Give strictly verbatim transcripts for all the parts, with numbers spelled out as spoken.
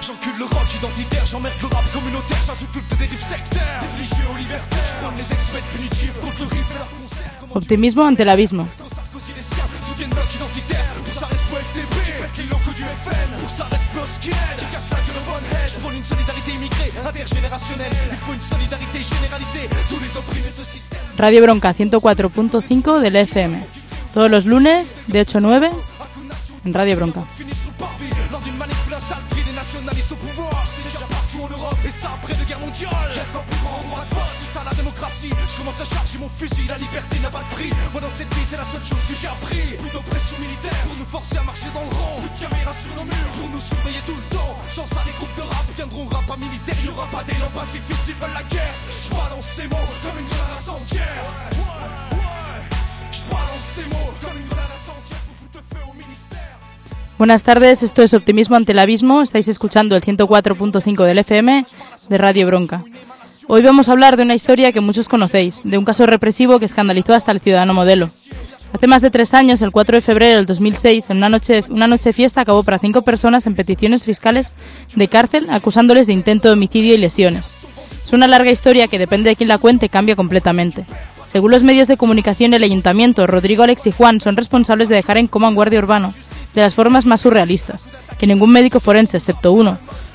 J'encule le rock identitaire, j'emmerde le rap communautaire, j'insulte des dérives sectaires, des religieux libertaires, je prends les experts punitifs contre le riff et leur concert. Optimismo ante el abismo. Quand Sarkozy les siens soutiennent notre identitaire, pour ça reste pas F D P, tu pètes les locaux du F N, pour ça reste pas skinhead, qui casse la gueule au bonhead, je prône une solidarité immigrée, intergénérationnelle, il faut une solidarité généralisée, tous les opprimés de ce système. Radio Bronca ciento cuatro punto cinco del F M. Todos los lunes de ocho a nueve en Radio Bronca. Lors d'une manif plein sale, free des nationalistes au pouvoir. C'est déjà partout en Europe et ça après deux guerres mondiales. Rêve pas plus grand droit de force, c'est ça la démocratie. Je commence à charger mon fusil, la liberté n'a pas de prix. Moi dans cette vie c'est la seule chose que j'ai appris. Plus d'oppression militaire pour nous forcer à marcher dans le rang. Plus de caméras sur nos murs pour nous surveiller tout le temps. Sans ça les groupes de rap viendront rap pas militaire. Y'aura pas d'élan pacifiste, ils veulent la guerre. J'balance ces mots comme une grenade incendiaire. Ouais, ouais, j'balance ces mots comme une grenade incendiaire pour foutre le feu au ministère. Buenas tardes, esto es Optimismo ante el abismo, estáis escuchando el ciento cuatro punto cinco del F M de Radio Bronca. Hoy vamos a hablar de una historia que muchos conocéis, de un caso represivo que escandalizó hasta el ciudadano modelo. Hace más de tres años, el cuatro de febrero del dos mil seis, en una noche, una noche de fiesta acabó para cinco personas en peticiones fiscales de cárcel acusándoles de intento de homicidio y lesiones. Es una larga historia que depende de quién la cuente cambia completamente. Según los medios de comunicación, el ayuntamiento, Rodrigo, Alex y Juan son responsables de dejar en coma a un guardia urbano de las formas más surrealistas, que ningún médico forense, excepto uno,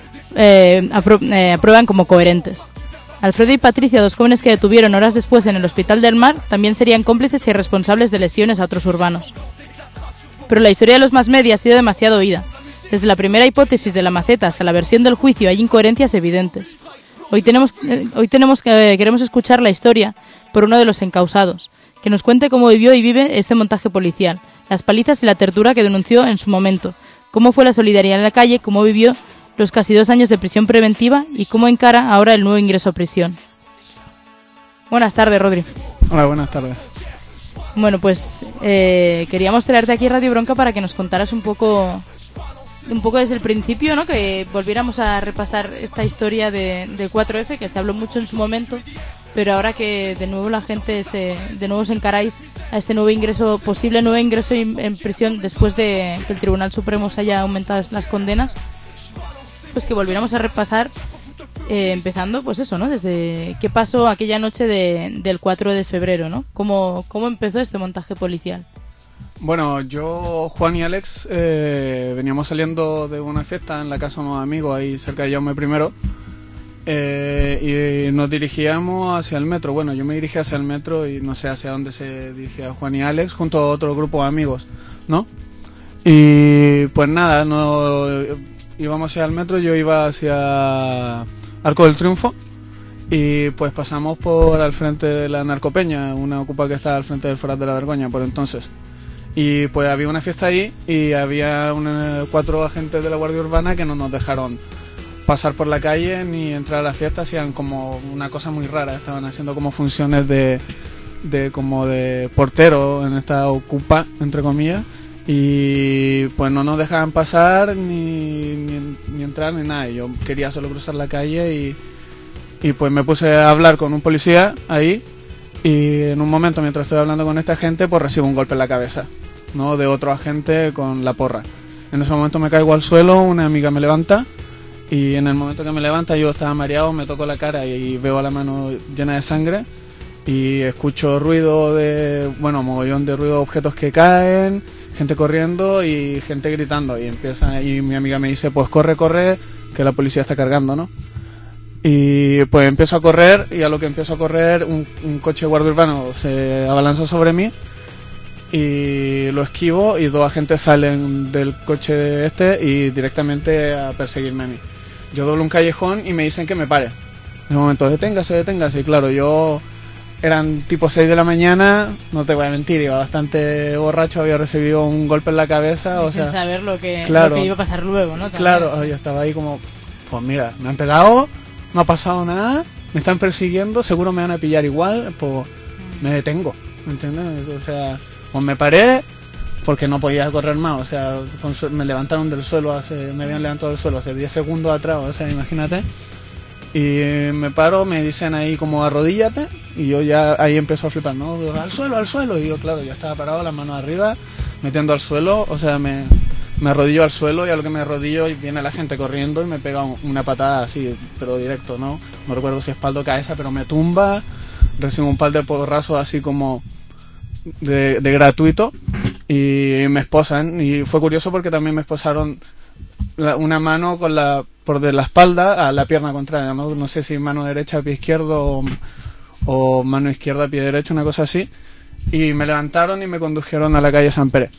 eh, apro- eh, aprueban como coherentes. Alfredo y Patricia, dos jóvenes que detuvieron horas después en el Hospital del Mar, también serían cómplices y responsables de lesiones a otros urbanos. Pero la historia de los más media ha sido demasiado oída. Desde la primera hipótesis de la maceta hasta la versión del juicio hay incoherencias evidentes. Hoy tenemos, eh, hoy tenemos que, eh, queremos escuchar la historia por uno de los encausados, que nos cuente cómo vivió y vive este montaje policial, las palizas y la tortura que denunció en su momento, cómo fue la solidaridad en la calle, cómo vivió los casi dos años de prisión preventiva y cómo encara ahora el nuevo ingreso a prisión. Buenas tardes, Rodri. Hola, buenas tardes. Bueno, pues eh, queríamos traerte aquí a Radio Bronca para que nos contaras un poco un poco desde el principio, ¿no? Que volviéramos a repasar esta historia de, de cuatro F, que se habló mucho en su momento, pero ahora que de nuevo la gente se, de nuevo os encaráis a este nuevo ingreso, posible nuevo ingreso en, en prisión después de que el Tribunal Supremo se haya aumentado las condenas, pues que volviéramos a repasar, eh, empezando, pues eso, ¿no? Desde qué pasó aquella noche de, del cuatro de febrero, ¿no? ¿Cómo, cómo empezó este montaje policial? Bueno, yo, Juan y Alex eh, veníamos saliendo de una fiesta en la casa de unos amigos ahí cerca de Jaume primero, eh, y nos dirigíamos hacia el metro. Bueno, yo me dirigí hacia el metro y no sé hacia dónde se dirigía Juan y Alex junto a otro grupo de amigos, ¿no? Y pues nada, no íbamos hacia el metro, yo iba hacia Arco del Triunfo y pues pasamos por al frente de la Narcopeña, una ocupa que está al frente del Forat de la Vergoña por entonces. Y pues había una fiesta ahí y había una, cuatro agentes de la Guardia Urbana que no nos dejaron pasar por la calle ni entrar a la fiesta. Hacían como una cosa muy rara, estaban haciendo como funciones de, de como de portero en esta ocupa, entre comillas, y pues no nos dejaban pasar ni, ni, ni entrar ni nada. Yo quería solo cruzar la calle y, y pues me puse a hablar con un policía ahí. Y en un momento, mientras estoy hablando con esta gente, pues recibo un golpe en la cabeza, ¿no? De otro agente con la porra. En ese momento me caigo al suelo, una amiga me levanta y en el momento que me levanta yo estaba mareado, me toco la cara y veo la mano llena de sangre y escucho ruido de, bueno, mogollón de ruido de objetos que caen, gente corriendo y gente gritando y empieza, y mi amiga me dice, pues corre, corre, que la policía está cargando, ¿no? Y pues empiezo a correr y a lo que empiezo a correr un, un coche guardia urbano se abalanza sobre mí y lo esquivo y dos agentes salen del coche este y directamente a perseguirme a mí. Yo doblo un callejón y me dicen que me pare. En un momento, deténgase, deténgase. Y claro, yo eran tipo seis de la mañana, no te voy a mentir, iba bastante borracho, había recibido un golpe en la cabeza. O sin sea, saber lo que, claro, lo que iba a pasar luego, ¿no? También, claro, sí. Yo estaba ahí como, pues mira, me han pegado, no ha pasado nada, me están persiguiendo, seguro me van a pillar igual, pues me detengo, ¿me entiendes? O sea, pues me paré porque no podía correr más, o sea, me levantaron del suelo, hace, me habían levantado del suelo hace diez segundos atrás, o sea, imagínate. Y me paro, me dicen ahí como arrodíllate, y yo ya ahí empiezo a flipar, ¿no? Al suelo, al suelo, y yo claro, ya estaba parado, las manos arriba, metiendo al suelo, o sea, me, me arrodillo al suelo y a lo que me arrodillo viene la gente corriendo y me pega una patada así, pero directo, ¿no? No recuerdo si espalda o cabeza, pero me tumba, recibo un par de porrazos así como de, de gratuito y me esposan. Y fue curioso porque también me esposaron la, una mano con la por de la espalda a la pierna contraria, ¿no? No sé si mano derecha, pie izquierdo o, o mano izquierda, pie derecho, una cosa así. Y me levantaron y me condujeron a la calle San Pere.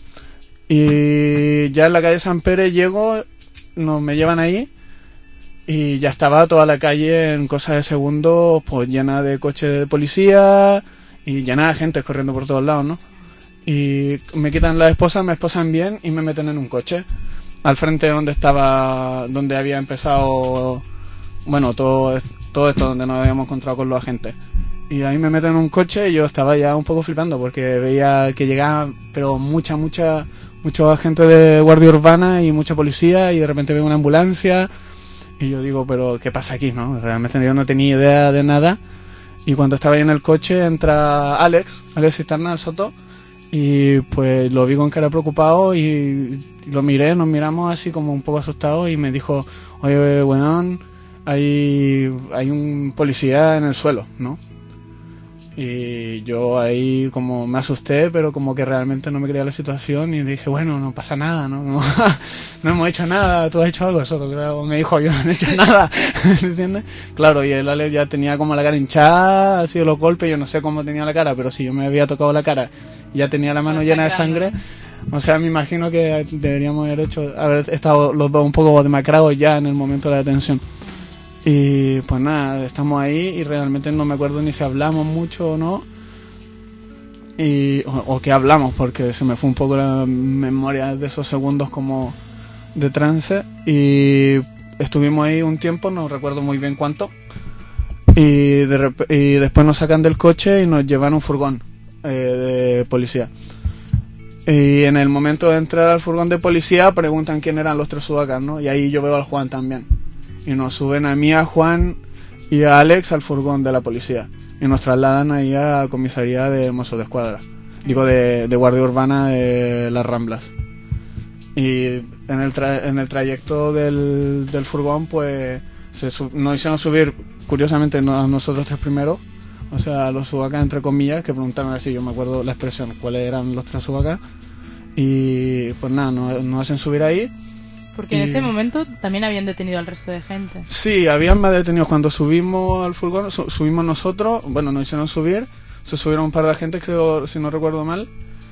Y ya en la calle San Pere llego, no, me llevan ahí y ya estaba toda la calle en cosa de segundos, pues llena de coches de policía y llena de gente corriendo por todos lados, ¿no? Y me quitan la esposa, me esposan bien y me meten en un coche al frente donde estaba, donde había empezado, bueno, todo, todo esto donde nos habíamos encontrado con los agentes. Y ahí me meten en un coche y yo estaba ya un poco flipando porque veía que llegaba, pero mucha, mucha, mucha gente de guardia urbana y mucha policía, y de repente veo una ambulancia y yo digo, pero ¿qué pasa aquí, no? Realmente yo no tenía idea de nada. Y cuando estaba ahí en el coche entra Alex, Alex Cisterna, el Soto, y pues lo vi con cara preocupado y lo miré, nos miramos así como un poco asustados y me dijo, oye, weón, hay, hay un policía en el suelo, ¿no? Y yo ahí como me asusté, pero como que realmente no me creía la situación y le dije, bueno, no pasa nada, no, no, no hemos hecho nada, tú has hecho algo, eso, claro, me dijo, yo no he hecho nada, ¿entiendes? Claro, y el Ale ya tenía como la cara hinchada, así de los golpes, yo no sé cómo tenía la cara, pero si yo me había tocado la cara y ya tenía la mano llena de sangre, o sea, me imagino que deberíamos haber hecho, haber estado los dos un poco demacrados ya en el momento de la detención. Y pues nada, estamos ahí y realmente no me acuerdo ni si hablamos mucho o no, y, o, o qué hablamos, porque se me fue un poco la memoria de esos segundos como de trance. Y estuvimos ahí un tiempo, no recuerdo muy bien cuánto, y, de rep- y después nos sacan del coche y nos llevan a un furgón eh, de policía. Y en el momento de entrar al furgón de policía preguntan quién eran los tres sudacas, ¿no? Y ahí yo veo al Juan también. Y nos suben a mí, a Juan y a Alex al furgón de la policía. Y nos trasladan ahí a la comisaría de Mossos de Escuadra. Digo, de, de Guardia Urbana de Las Ramblas. Y en el, tra- en el trayecto del, del furgón, pues se sub- nos hicieron subir, curiosamente, no, a nosotros tres primeros. O sea, a los subacas, entre comillas, que preguntaron a ver si yo me acuerdo la expresión, cuáles eran los tres subacas. Y pues nada, nos, nos hacen subir ahí. Porque en ese momento también habían detenido al resto de gente. Sí, habían más detenidos. Cuando subimos al furgón, su- subimos nosotros, bueno, nos hicieron subir, se subieron un par de agentes, creo, si no recuerdo mal,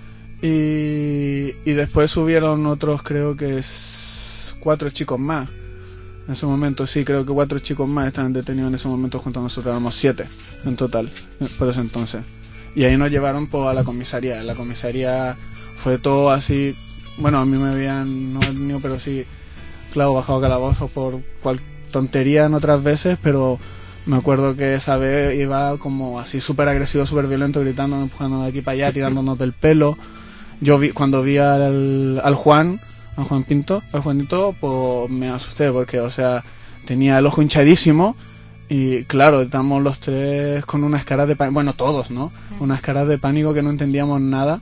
y, y después subieron otros, creo que es cuatro chicos más. En ese momento, sí, creo que cuatro chicos más estaban detenidos en ese momento junto a nosotros, éramos siete en total, por ese entonces. Y ahí nos llevaron pues, a la comisaría. En la comisaría fue todo así. Bueno, a mí me habían, no detenido, pero sí, claro, bajado calabozos por cual tontería en otras veces, pero me acuerdo que esa vez iba como así súper agresivo, súper violento, gritando, empujando de aquí para allá, tirándonos del pelo. Yo vi, cuando vi al, al Juan, al Juan Pinto, al Juanito, pues me asusté porque, o sea, tenía el ojo hinchadísimo y claro, estamos los tres con unas caras de pánico, bueno, todos, ¿no? Unas caras de pánico que no entendíamos nada.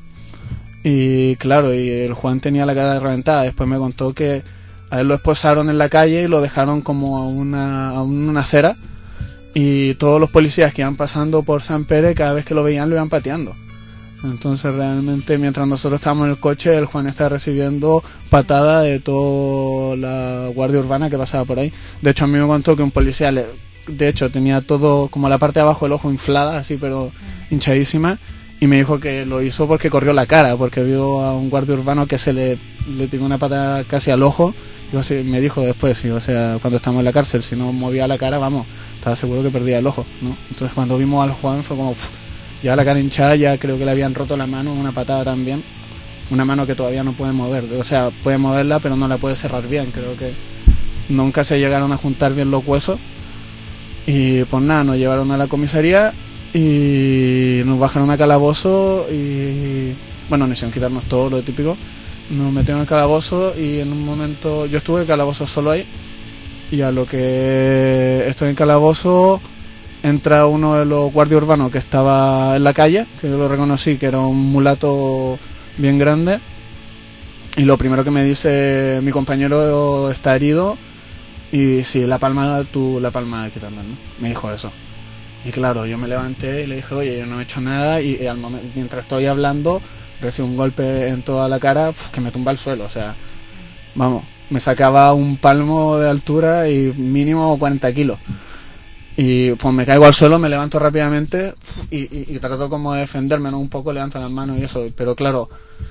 Y claro, y el Juan tenía la cara reventada. Después me contó que a él lo esposaron en la calle y lo dejaron como a una, a una acera, y todos los policías que iban pasando por San Pere, cada vez que lo veían lo iban pateando. Entonces realmente mientras nosotros estábamos en el coche, el Juan estaba recibiendo patadas de toda la guardia urbana que pasaba por ahí. De hecho a mí me contó que un policía, le, de hecho tenía todo como la parte de abajo del ojo inflada, así pero hinchadísima. Y me dijo que lo hizo porque corrió la cara, porque vio a un guardia urbano que se le, le tiró una pata casi al ojo. Y así, me dijo después, y, o sea, cuando estábamos en la cárcel, si no movía la cara, vamos, estaba seguro que perdía el ojo, ¿no? Entonces cuando vimos al Juan fue como, uff, ya la cara hinchada, ya creo que le habían roto la mano, una patada también. Una mano que todavía no puede mover, o sea, puede moverla pero no la puede cerrar bien, creo que nunca se llegaron a juntar bien los huesos. Y pues nada, nos llevaron a la comisaría y nos bajaron a calabozo y bueno, nos hicieron quitarnos todo lo típico, nos metieron al calabozo y en un momento yo estuve en calabozo solo ahí, y a lo que estoy en calabozo entra uno de los guardias urbanos que estaba en la calle, que yo lo reconocí, que era un mulato bien grande, y lo primero que me dice, mi compañero está herido y sí, la palma, tú la palma hay que andar, ¿no? Me dijo eso. Y claro, yo me levanté y le dije, oye, yo no he hecho nada, y, y al momento, mientras estoy hablando recibo un golpe en toda la cara, uf, que me tumba al suelo, o sea, vamos, me sacaba un palmo de altura y mínimo cuarenta kilos. Y pues me caigo al suelo, me levanto rápidamente y, y, y trato como de defenderme, ¿no? Un poco, levanto las manos y eso, pero claro,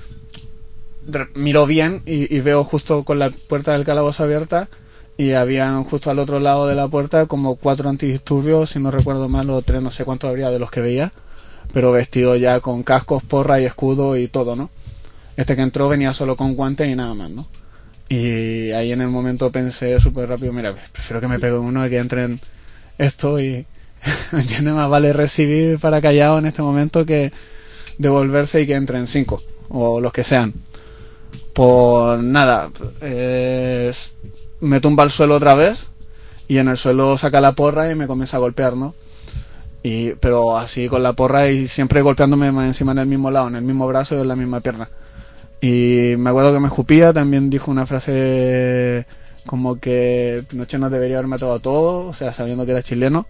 miro bien y, y veo justo con la puerta del calabozo abierta, y habían justo al otro lado de la puerta como cuatro antidisturbios, si no recuerdo mal, o tres, no sé cuántos habría de los que veía, pero vestido ya con cascos, porra y escudo y todo, ¿no? Este que entró venía solo con guantes y nada más, ¿no? Y ahí en el momento pensé súper rápido, mira, prefiero que me pegue uno y que entren esto y... ¿me entiendes? Más vale recibir para callado en este momento que devolverse y que entren cinco, o los que sean. Pues nada, eh, me tumba al suelo otra vez y en el suelo saca la porra y me comienza a golpear, ¿no? Y, pero así con la porra y siempre golpeándome más encima en el mismo lado, en el mismo brazo y en la misma pierna. Y me acuerdo que me escupía, también dijo una frase como que Pinochet no debería haber matado a todos, o sea, sabiendo que era chileno.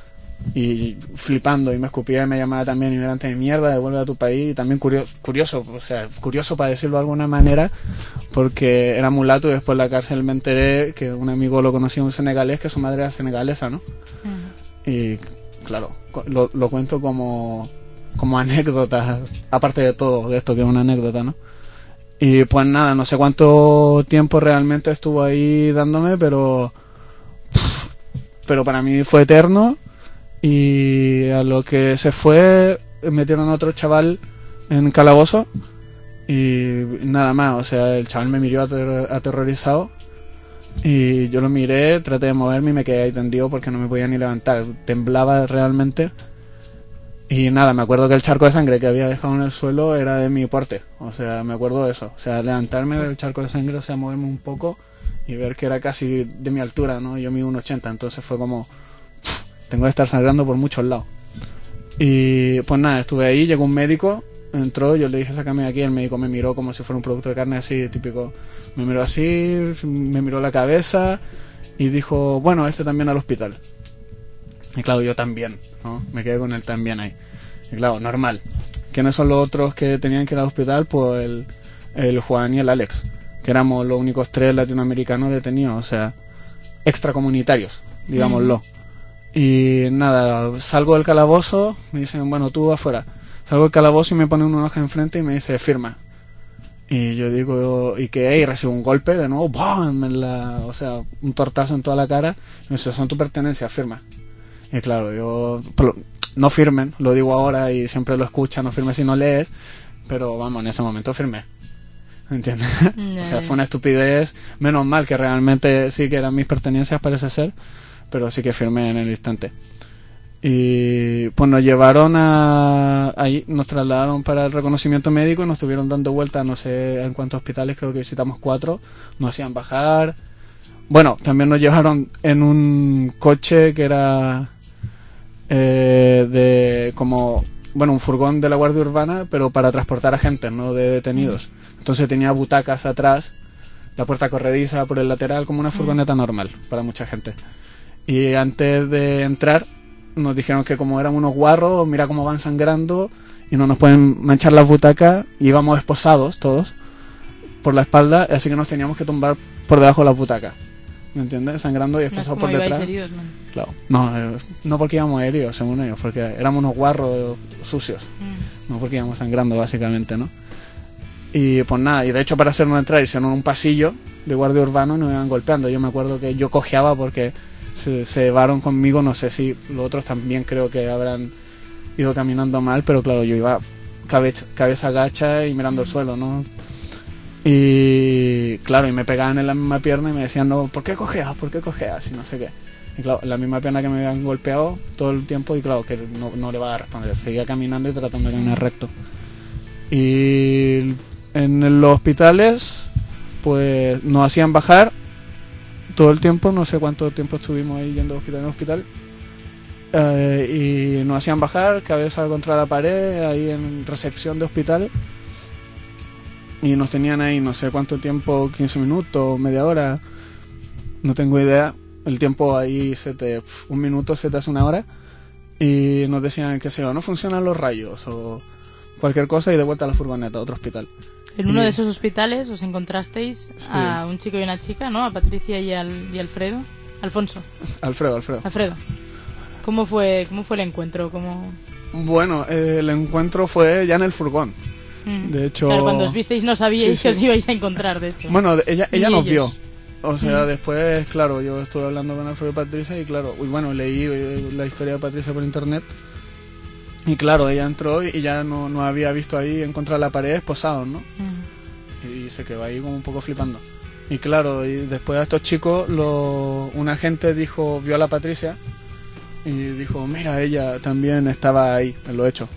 Y flipando, y me escupía y me llamaba también inmigrante de mierda, devuelve a tu país. Y también curioso, curioso, o sea, curioso para decirlo de alguna manera, porque era mulato y después en la cárcel me enteré que un amigo lo conocía, un senegalés, que su madre era senegalesa, ¿no? Uh-huh. Y claro, lo, lo cuento como, como anécdota, aparte de todo, de esto que es una anécdota, ¿no? Y pues nada, no sé cuánto tiempo realmente estuvo ahí dándome, pero pero para mí fue eterno. Y a lo que se fue metieron a otro chaval en calabozo y nada más, o sea, el chaval me miró ater- aterrorizado y yo lo miré, traté de moverme y me quedé ahí tendido porque no me podía ni levantar, temblaba realmente. Y nada, me acuerdo que el charco de sangre que había dejado en el suelo era de mi porte, o sea, me acuerdo de eso, o sea, levantarme del charco de sangre, o sea, moverme un poco y ver que era casi de mi altura, ¿no? Yo mido uno ochenta, entonces fue como... tengo que estar sangrando por muchos lados. Y pues nada, estuve ahí, llegó un médico, entró, yo le dije sácame de aquí, el médico me miró como si fuera un producto de carne así, típico, me miró así, me miró la cabeza y dijo, bueno, este también al hospital. Y claro, yo también, ¿no? Me quedé con él también ahí. Y claro, normal. ¿Quiénes son los otros que tenían que ir al hospital? Pues el, el Juan y el Alex, que éramos los únicos tres latinoamericanos detenidos, o sea, extracomunitarios, digámoslo. Mm. Y nada, salgo del calabozo, me dicen, bueno, tú afuera. Salgo del calabozo y me ponen una hoja enfrente y me dice, firma. Y yo digo, ¿y qué? Y recibo un golpe de nuevo, ¡bum! En la, o sea, un tortazo en toda la cara. Y me dice, son tu pertenencia, firma. Y claro, yo, no firmen, lo digo ahora y siempre lo escuchan, no firmes si no lees. Pero vamos, en ese momento firmé. ¿Entiendes? No. O sea, fue una estupidez. Menos mal que realmente sí que eran mis pertenencias, parece ser. Pero sí que firmé en el instante. Y pues nos llevaron a... ahí nos trasladaron para el reconocimiento médico y nos estuvieron dando vueltas, no sé en cuántos hospitales, creo que visitamos cuatro. Nos hacían bajar. Bueno, también nos llevaron en un coche que era eh, de como... bueno, un furgón de la Guardia Urbana, pero para transportar a gente, no de detenidos. Entonces tenía butacas atrás, la puerta corrediza por el lateral, como una furgoneta normal para mucha gente. Y antes de entrar nos dijeron que como eran unos guarros, mira cómo van sangrando y no nos pueden manchar las butacas, y íbamos esposados todos por la espalda, así que nos teníamos que tumbar por debajo de las butacas, ¿me entiendes? Sangrando y esposados por detrás. Heridos, ¿no? Claro. No, eh, no porque íbamos heridos, según ellos, porque éramos unos guarros sucios, mm. no porque íbamos sangrando básicamente, ¿no? Y pues nada, y de hecho para hacernos entrar hicieron un pasillo de guardia urbano y nos iban golpeando. Yo me acuerdo que yo cojeaba porque se, se llevaron conmigo, no sé si los otros también creo que habrán ido caminando mal, pero claro, yo iba cabeza, cabeza agacha y mirando el suelo, ¿no? Y claro, y me pegaban en la misma pierna y me decían, no, ¿por qué cojeas? ¿Por qué cojeas? Y no sé qué. Y claro, la misma pierna que me habían golpeado todo el tiempo, y claro, que no, no le va a responder. Seguía caminando y tratando de caminar recto. Y en los hospitales, pues nos hacían bajar todo el tiempo, no sé cuánto tiempo estuvimos ahí yendo de hospital en hospital. Eh, y nos hacían bajar, cabeza contra la pared, ahí en recepción de hospital. y nos tenían ahí no sé cuánto tiempo, quince minutos, media hora, no tengo idea. El tiempo ahí, se te, un minuto se te hace una hora, y nos decían que se no funcionan los rayos o cualquier cosa, y de vuelta a la furgoneta, a otro hospital. En uno y... de esos hospitales os encontrasteis sí. a un chico y una chica, ¿no? A Patricia y, al, y Alfredo. Alfonso. Alfredo, Alfredo. Alfredo. ¿Cómo fue, cómo fue el encuentro? ¿Cómo... Bueno, eh, el encuentro fue ya en el furgón. Mm. De hecho... Claro, cuando os visteis no sabíais sí, sí. que os ibais a encontrar, de hecho. Bueno, ella, ella nos ellos. vio. O sea, mm. después, claro, yo estuve hablando con Alfredo y Patricia y claro, y bueno, leí la historia de Patricia por internet. Y claro, ella entró y ya no, no había visto ahí en contra de la pared esposados, ¿no? Mm. Y se quedó ahí como un poco flipando. Y claro, y después a estos chicos, lo, un agente dijo, vio a la Patricia y dijo, mira, ella también estaba ahí, en lo hecho,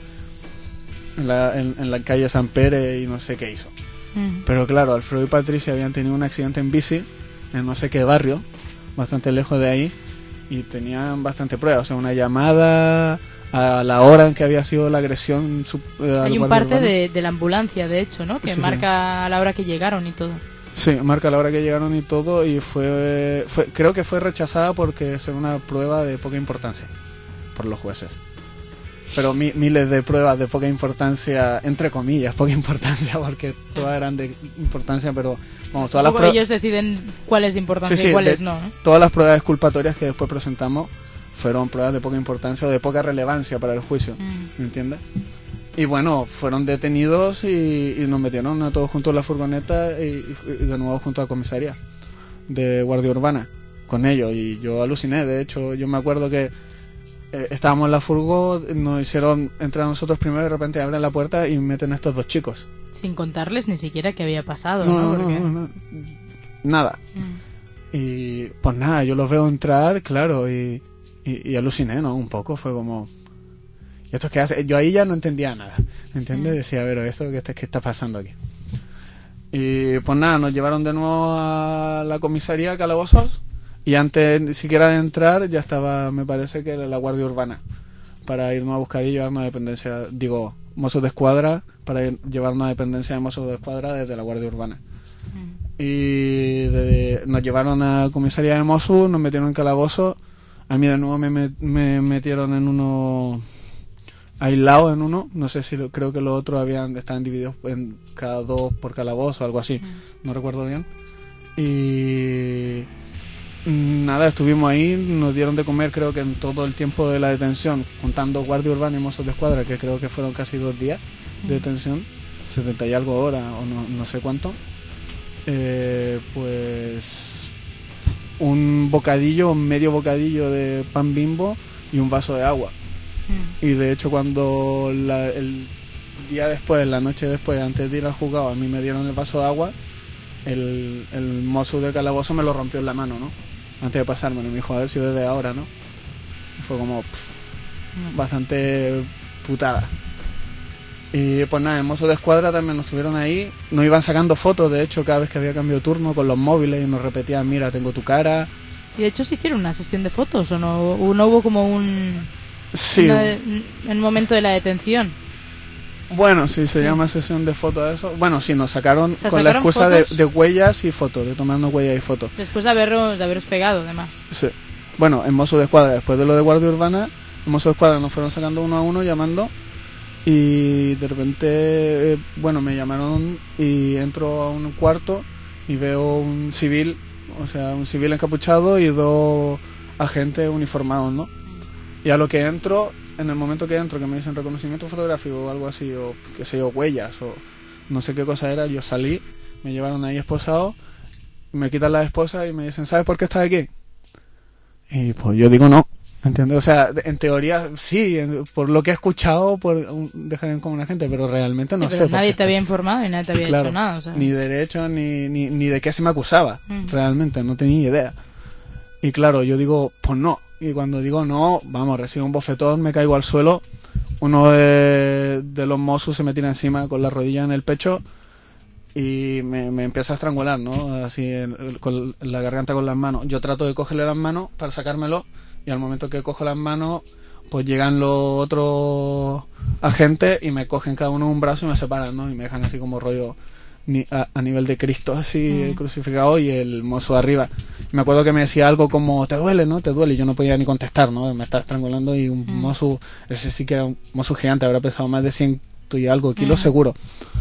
en la, en, en la calle San Pérez y no sé qué hizo. Mm. Pero claro, Alfredo y Patricia habían tenido un accidente en bici en no sé qué barrio, bastante lejos de ahí, y tenían bastante pruebas, o sea, una llamada a la hora en que había sido la agresión. Eh, Hay un parte de, de la ambulancia, de hecho, ¿no? Que sí, marca sí. a la hora que llegaron y todo. Sí, marca la hora que llegaron y todo, y fue, fue creo que fue rechazada porque es una prueba de poca importancia por los jueces. Pero mi, miles de pruebas de poca importancia, entre comillas, poca importancia, porque todas eran de importancia, pero vamos, todas las pruebas... ellos deciden cuál es de importancia sí, sí, y cuáles de, no, ¿no? Todas las pruebas exculpatorias que después presentamos fueron pruebas de poca importancia o de poca relevancia para el juicio, mm. ¿me entiendes? Y bueno, fueron detenidos y, y nos metieron a todos juntos en la furgoneta y, y de nuevo junto a la comisaría de Guardia Urbana con ellos, y yo aluciné. De hecho, yo me acuerdo que eh, estábamos en la furgo, nos hicieron entrar a nosotros primero, de repente abren la puerta y meten a estos dos chicos. Sin contarles ni siquiera qué había pasado, no, ¿no? no, Porque... no, no. Nada. Mm. Y pues nada, yo los veo entrar, claro, y, y, y aluciné, ¿no? Un poco, fue como... ¿Y esto es qué hace? Yo ahí ya no entendía nada, ¿entiendes? Mm. Decía, pero ¿esto qué está, qué está pasando aquí? Y pues nada, nos llevaron de nuevo a la comisaría Calabozos, y antes ni siquiera de entrar ya estaba, me parece que era la Guardia Urbana, para irnos a buscar y llevarnos a dependencia, digo, Mossos de Escuadra, para ir, llevarnos a dependencia de Mossos de Escuadra desde la Guardia Urbana. Mm. Y de, nos llevaron a la comisaría de Mossos, nos metieron en Calabozos, a mí de nuevo me, me, me metieron en uno... aislado en uno, no sé si lo, creo que los otros habían estaban divididos en cada dos por calabozo o algo así, mm. no recuerdo bien. Y nada, estuvimos ahí, nos dieron de comer creo que en todo el tiempo de la detención, contando Guardia Urbana y Mossos de Escuadra, que creo que fueron casi dos días mm. de detención, setenta y algo horas o no, no sé cuánto. Eh, pues un bocadillo, medio bocadillo de pan Bimbo y un vaso de agua. Y de hecho cuando la, el día después, la noche después, antes de ir al juzgado, a mí me dieron el vaso de agua, el, el mozo del calabozo me lo rompió en la mano, ¿no? Antes de pasármelo, me dijo, a ver si desde ahora, ¿no? Y fue como pff, bastante putada. Y pues nada, el mozo de escuadra también nos estuvieron ahí, nos iban sacando fotos, de hecho, cada vez que había cambio de turno con los móviles, y nos repetían, mira, tengo tu cara. Y de hecho se hicieron una sesión de fotos, ¿o no? ¿No hubo como un... Sí. De, en el momento de la detención? Bueno, sí, se sí. llama sesión de fotos de eso. Bueno, sí, nos sacaron, o sea, con ¿sacaron la excusa de, fotos? de huellas y fotos, de tomarnos huellas y fotos. Después de haberos, de haberos pegado, además. Sí. Bueno, en Mossos de Escuadra, después de lo de Guardia Urbana, en Mossos de Escuadra nos fueron sacando uno a uno, llamando, y de repente, eh, bueno, me llamaron y entro a un cuarto y veo un civil, o sea, un civil encapuchado y dos agentes uniformados, ¿no? Y a lo que entro, en el momento que entro, que me dicen reconocimiento fotográfico o algo así, o qué sé yo, huellas, o no sé qué cosa era, yo salí, me llevaron ahí esposado, me quitan la esposa y me dicen, ¿sabes por qué estás aquí? Y pues yo digo no, ¿entiendes? O sea, en teoría sí, por lo que he escuchado, por dejar en común a gente, pero realmente no sí, sé. Pero nadie te había informado y nadie te había claro, hecho nada. O sea. Ni derecho, ni, ni, ni de qué se me acusaba, mm. realmente, no tenía idea. Y claro, yo digo, pues no. Y cuando digo no, vamos, recibo un bofetón, me caigo al suelo. Uno de, de los Mossos se me tira encima con la rodilla en el pecho y me, me empieza a estrangular, ¿no? Así, en, con la garganta con las manos. Yo trato de cogerle las manos para sacármelo y al momento que cojo las manos, pues llegan los otros agentes y me cogen cada uno un brazo y me separan, ¿no? Y me dejan así como rollo ni, a, a nivel de Cristo así mm. crucificado y el mozo arriba. Me acuerdo que me decía algo como, te duele, ¿no? Te duele, y yo no podía ni contestar, ¿no? Me estaba estrangulando y un mm. mozo, ese sí que era un mozo gigante, habrá pesado más de cien y algo kilos mm. seguro.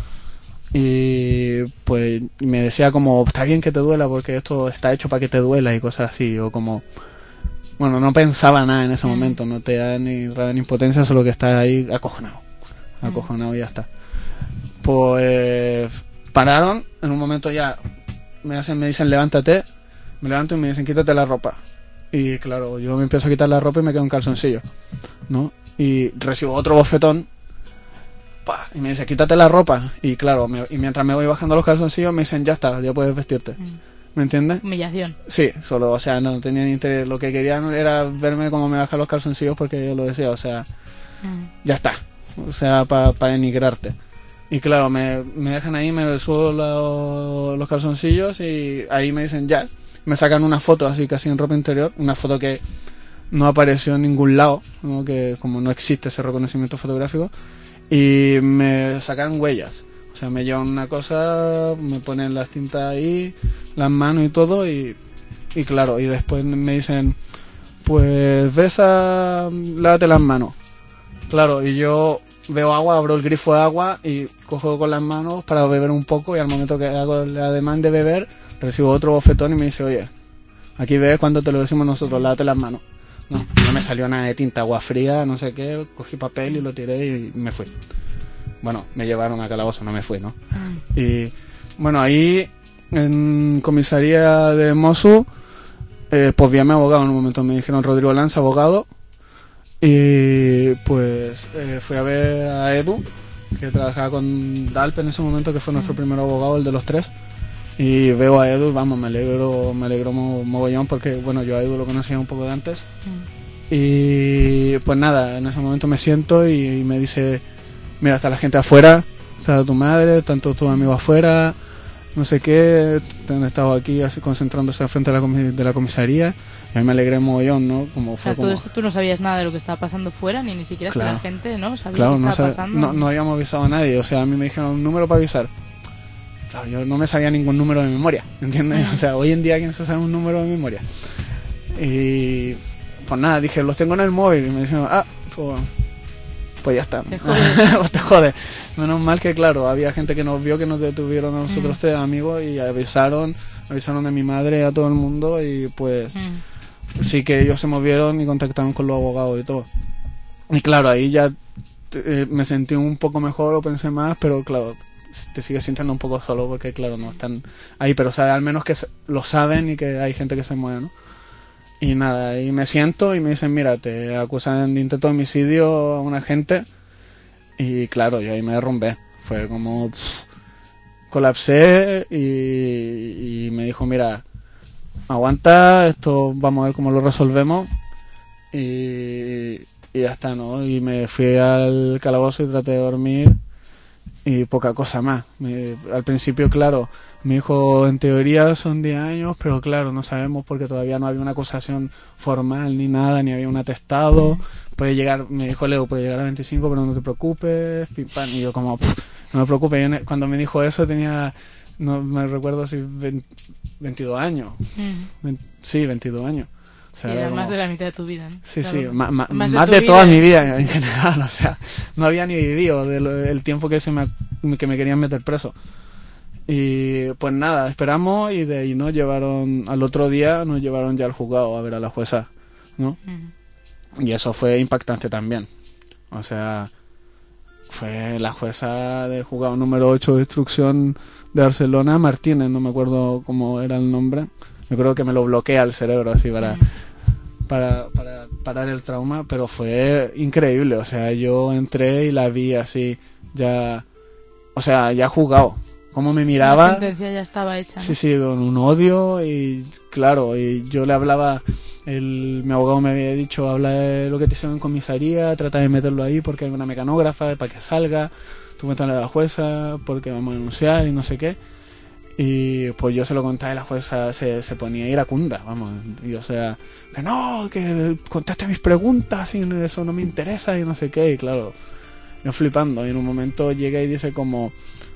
Y pues me decía como, está bien que te duela porque esto está hecho para que te duela y cosas así, o como, bueno, no pensaba nada en ese mm. momento, no te da ni rabia ni impotencia, solo que estás ahí acojonado, acojonado mm. y ya está. Pues pararon, en un momento ya me hacen, me dicen levántate, me levanto y me dicen quítate la ropa, y claro, yo me empiezo a quitar la ropa y me quedo en calzoncillo, ¿no? Y recibo otro bofetón, ¡pah! Y me dice quítate la ropa, y claro, me, y mientras me voy bajando los calzoncillos me dicen ya está, ya puedes vestirte. Mm. ¿Me entiendes? Humillación. Sí, solo, o sea, no tenía ni interés, lo que querían era verme como me bajan los calzoncillos porque yo lo decía, o sea, mm. ya está, o sea, para pa denigrarte. Y claro, me, me dejan ahí, me subo lo, los calzoncillos y ahí me dicen ya. Me sacan una foto así casi en ropa interior, una foto que no apareció en ningún lado, ¿no? Que como no existe ese reconocimiento fotográfico, y me sacan huellas. O sea, me llevan una cosa, me ponen las tintas ahí, las manos y todo, y, y claro, y después me dicen, pues besa, lávate las manos. Claro, y yo veo agua, abro el grifo de agua y cojo con las manos para beber un poco, y al momento que hago el ademán de beber recibo otro bofetón y me dice, oye, aquí ves cuando te lo decimos nosotros, lávate las manos. No, no me salió nada de tinta, agua fría, no sé qué, cogí papel y lo tiré y me fui. Bueno, me llevaron a calabozo, no me fui, ¿no? Y bueno, ahí en comisaría de Mossu, eh, pues vi a mi abogado en un momento, me dijeron Rodrigo Lanza, abogado. Y pues eh, fui a ver a Edu, que trabajaba con Dalpe en ese momento, que fue nuestro primer abogado, el de los tres. Y veo a Edu, vamos, me alegro, me alegro mo mogollón porque, bueno, yo a Edu lo conocía un poco de antes. Mm. Y pues nada, en ese momento me siento y, y me dice, mira, está la gente afuera, está tu madre, están todos tus amigos afuera, no sé qué, han estado aquí así concentrándose al frente de la, comis de la comisaría. Y a mí me alegré mogollón, ¿no? Como fue, o sea, todo como... esto tú no sabías nada de lo que estaba pasando fuera, ni ni siquiera claro. si la gente, ¿no? Sabía claro, qué estaba no sab... pasando. No, no habíamos avisado a nadie, o sea, a mí me dijeron un número para avisar. Claro, yo no me sabía ningún número de memoria, ¿entiendes? Mm. O sea, hoy en día, ¿quién se sabe un número de memoria? Y pues nada, dije, los tengo en el móvil. Y me dijeron, ah, pues, pues ya está. Te jodes. Pues te jodes. Menos mal que, claro, había gente que nos vio, que nos detuvieron a nosotros mm. tres amigos y avisaron, avisaron de mi madre a todo el mundo y pues mm. sí que ellos se movieron y contactaron con los abogados y todo. Y claro, ahí ya eh, me sentí un poco mejor o pensé más, pero claro, te sigues sintiendo un poco solo porque claro, no están ahí, pero sabe, al menos que lo saben y que hay gente que se mueve, ¿no? Y nada, y me siento y me dicen, mira, te acusan de intento de homicidio a un agente. Y claro, yo ahí me derrumbé. Fue como... Pff, colapsé y, y me dijo, mira, aguanta, esto vamos a ver cómo lo resolvemos. Y, y ya está, ¿no? Y me fui al calabozo y traté de dormir. Y poca cosa más. Me, al principio, claro, mi hijo en teoría son diez años, pero claro, no sabemos porque todavía no había una acusación formal ni nada, ni había un atestado. Puede llegar, me dijo Leo, puede llegar a veinticinco, pero no te preocupes, pim, pam. Y yo como, no me preocupes. Yo, cuando me dijo eso tenía, no me recuerdo si veintidós años. Mm. veinte, sí, veintidós años. O sea, sí, era, era como... más de la mitad de tu vida, ¿no? Sí, claro. sí, ma, ma, más de, más de vida. toda mi vida en general, o sea, no había ni vivido del el tiempo que se me que me querían meter preso. Y pues nada, esperamos y de ahí nos llevaron, al otro día nos llevaron ya al juzgado a ver a la jueza, ¿no? Uh-huh. Y eso fue impactante también. O sea, fue la jueza del juzgado número ocho de instrucción de Barcelona, Martínez, no me acuerdo cómo era el nombre. Yo creo que me lo bloquea el cerebro así para, para, para parar el trauma, pero fue increíble. O sea, yo entré y la vi así, ya, o sea, ya jugado. Cómo me miraba. La sentencia ya estaba hecha, ¿no? Sí, sí, con un odio y claro, y yo le hablaba, el, mi abogado me había dicho, habla de lo que te hicieron en comisaría, trata de meterlo ahí porque hay una mecanógrafa para que salga, tú cuéntale a la jueza porque vamos a denunciar y no sé qué. Y pues yo se lo contaba y la jueza se, se ponía iracunda, vamos, y o sea, que no, que conteste mis preguntas y eso no me interesa y no sé qué, y claro, yo flipando, y en un momento llega y dice como,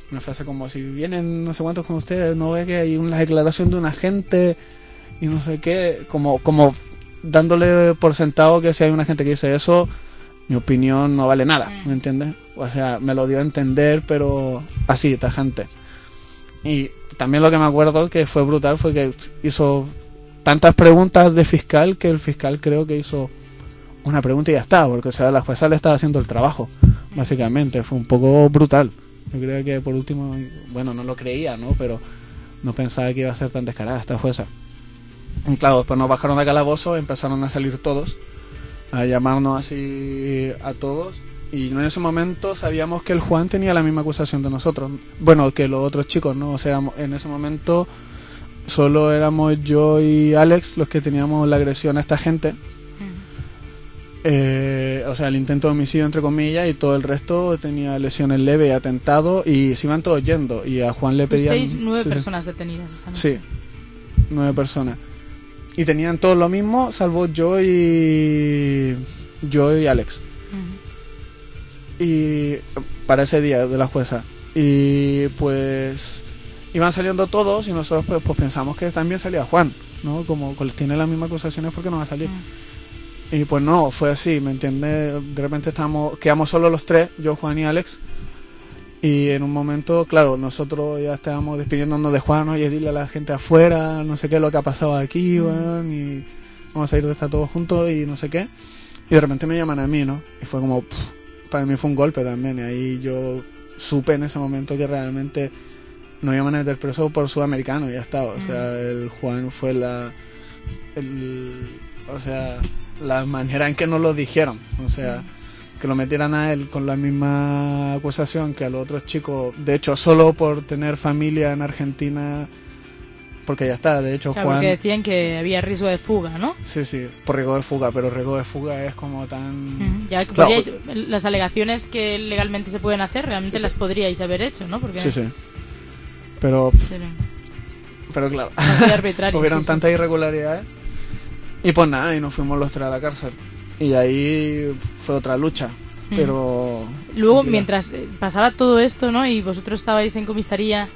una frase como, si vienen no sé cuántos con ustedes, no ve que hay una declaración de un agente y no sé qué, como, como dándole por sentado que si hay una gente que dice eso, mi opinión no vale nada, ¿me entiendes? O sea, me lo dio a entender, pero así, tajante. Y también lo que me acuerdo que fue brutal fue que hizo tantas preguntas de fiscal que el fiscal creo que hizo una pregunta y ya está, porque o sea, la jueza le estaba haciendo el trabajo, básicamente. Fue un poco brutal. Yo creo que por último, bueno, no lo creía, ¿no? Pero no pensaba que iba a ser tan descarada esta jueza. Y claro, después nos bajaron de calabozo, empezaron a salir todos, a llamarnos así a todos. Y en ese momento sabíamos que el Juan tenía la misma acusación de nosotros. Bueno, que los otros chicos, ¿no? O sea, en ese momento solo éramos yo y Alex los que teníamos la agresión a esta gente. Uh-huh. eh, o sea, el intento de homicidio, entre comillas, y todo el resto tenía lesiones leves y atentado, y se iban todos yendo. Y a Juan le pedían... Fuisteis nueve sí, personas detenidas esa noche. Sí, nueve personas. Y tenían todos lo mismo, salvo yo y... yo y Alex. Y para ese día de la jueza, y pues iban saliendo todos y nosotros pues, pues pensamos que también salía Juan, ¿no? Como tiene las mismas acusaciones, ¿por qué no va a salir? Mm. Y pues no, fue así, ¿me entiendes? De repente estamos, quedamos solo los tres, yo, Juan y Alex, y en un momento, claro, nosotros ya estábamos despidiéndonos de Juan, oye, dile a la gente afuera, no sé qué es lo que ha pasado aquí, mm. bueno, y vamos a ir de estar todos juntos y no sé qué, y de repente me llaman a mí, ¿no? Y fue como... Pff, para mí fue un golpe también, y ahí yo supe en ese momento que realmente no iban a meter preso por sudamericano y ya estaba. O sea, el Juan fue la el, o sea, la manera en que nos lo dijeron, o sea, que lo metieran a él con la misma acusación que a los otros chicos, de hecho solo por tener familia en Argentina, porque ya está, de hecho, claro, Juan... porque decían que había riesgo de fuga, ¿no? Sí, sí, por riesgo de fuga, pero riesgo de fuga es como tan... Uh-huh. Ya que claro, podríais, las alegaciones que legalmente se pueden hacer, realmente sí, las sí. podríais haber hecho, ¿no? Porque... Sí, sí. Pero... Pero, pero claro, arbitrario, hubieron sí, tantas sí. irregularidades. Y pues nada, y nos fuimos los tres a la cárcel. Y ahí fue otra lucha. Uh-huh. Pero... Luego, tranquila. Mientras pasaba todo esto, ¿no? Y vosotros estabais en comisaría...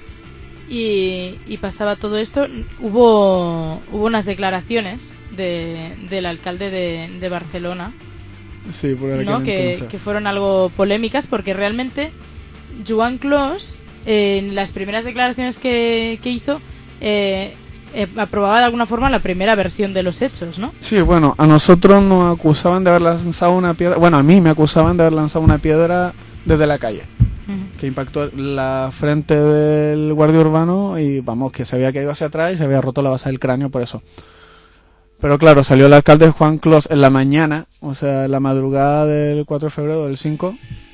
Y, y pasaba todo esto, hubo hubo unas declaraciones de, del alcalde de, de Barcelona, sí, por ¿no? que, que fueron algo polémicas, porque realmente Joan Clos, eh, en las primeras declaraciones que, que hizo, eh, eh, aprobaba de alguna forma la primera versión de los hechos, ¿no? Sí, bueno, a nosotros nos acusaban de haber lanzado una piedra, bueno, a mí me acusaban de haber lanzado una piedra desde la calle, que impactó la frente del guardia urbano y vamos, que se había caído hacia atrás y se había roto la base del cráneo por eso. Pero claro, salió el alcalde Juan Clos en la mañana, o sea, en la madrugada del cuatro de febrero del cinco,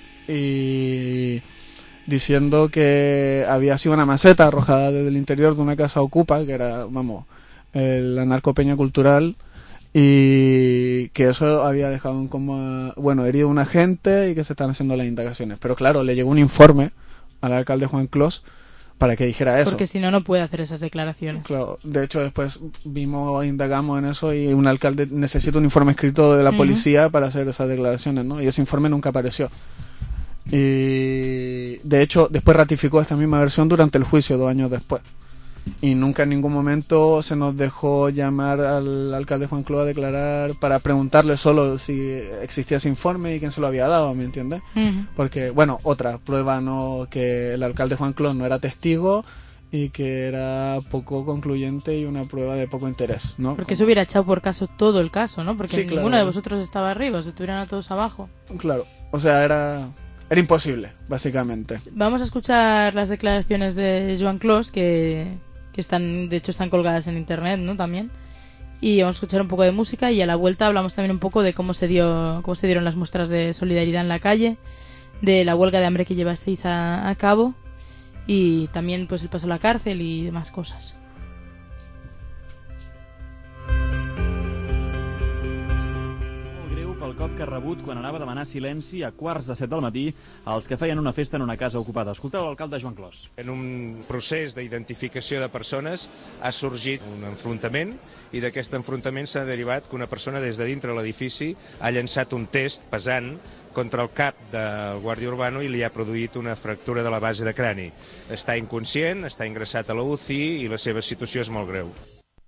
y diciendo que había sido una maceta arrojada desde el interior de una casa ocupa, que era, vamos, el anarcopeña cultural, y que eso había dejado en coma, bueno, herido a un agente y que se están haciendo las indagaciones. Pero claro, le llegó un informe al alcalde Juan Clos para que dijera eso. Porque si no, no puede hacer esas declaraciones. Claro, de hecho después vimos, indagamos en eso y un alcalde necesita un informe escrito de la uh-huh. policía para hacer esas declaraciones, ¿no? Y ese informe nunca apareció. Y de hecho después ratificó esta misma versión durante el juicio dos años después. Y nunca en ningún momento se nos dejó llamar al alcalde Juan Clos a declarar para preguntarle solo si existía ese informe y quién se lo había dado, ¿me entiendes? Uh-huh. Porque, bueno, otra prueba, ¿no? Que el alcalde Juan Clos no era testigo y que era poco concluyente y una prueba de poco interés, ¿no? Porque se hubiera echado por caso todo el caso, ¿no? Porque sí, ninguno claro. de vosotros estaba arriba, os estuvieran a todos abajo. Claro, o sea, era... Era imposible, básicamente. Vamos a escuchar las declaraciones de Joan Clos, que, que están, de hecho están colgadas en internet, ¿no? También. Y vamos a escuchar un poco de música y a la vuelta hablamos también un poco de cómo se dio, cómo se dieron las muestras de solidaridad en la calle, de la huelga de hambre que llevasteis a, a cabo y también pues el paso a la cárcel y demás cosas. Molt greu pel cop que ha rebut quan anava a demanar silenci a quarts de set del matí als que feien una festa en una casa ocupada. Escolteu l'alcalde Joan Clos. En un procés d'identificació de persones ha sorgit un enfrontament i d'aquest enfrontament s'ha derivat que una persona des de dintre l'edifici ha llançat un test pesant contra el cap del guàrdia urbano i li ha produït una fractura de la base de crani. Està inconscient, està ingressat a la U C I i la seva situació és molt greu.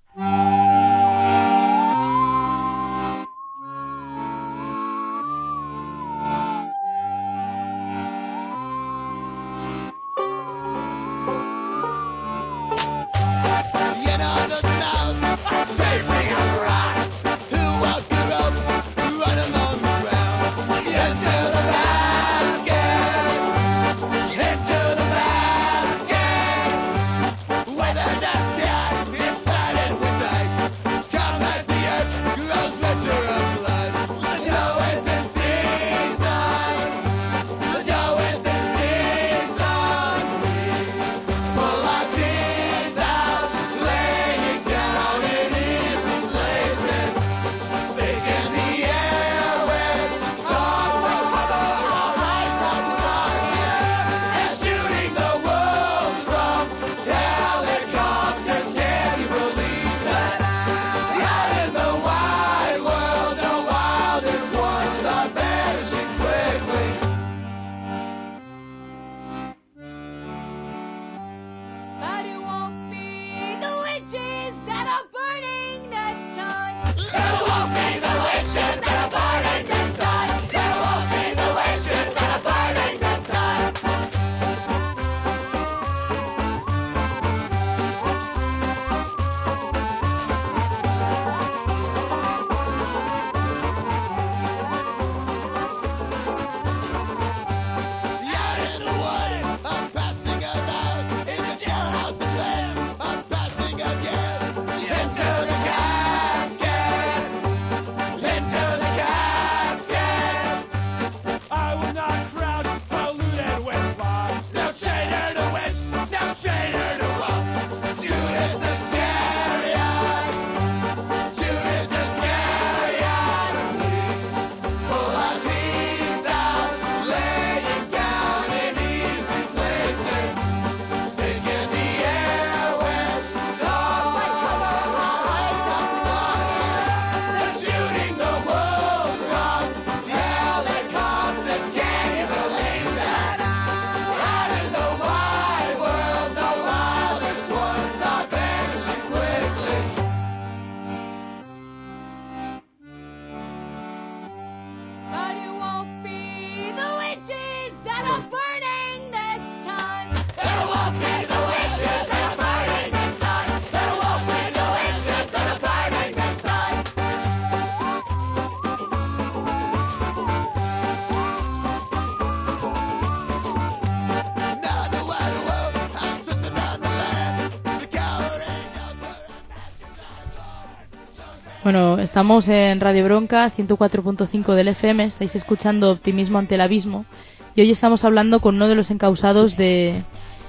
Bueno, estamos en Radio Bronca, ciento cuatro punto cinco del F M, estáis escuchando Optimismo ante el abismo y hoy estamos hablando con uno de los encausados de,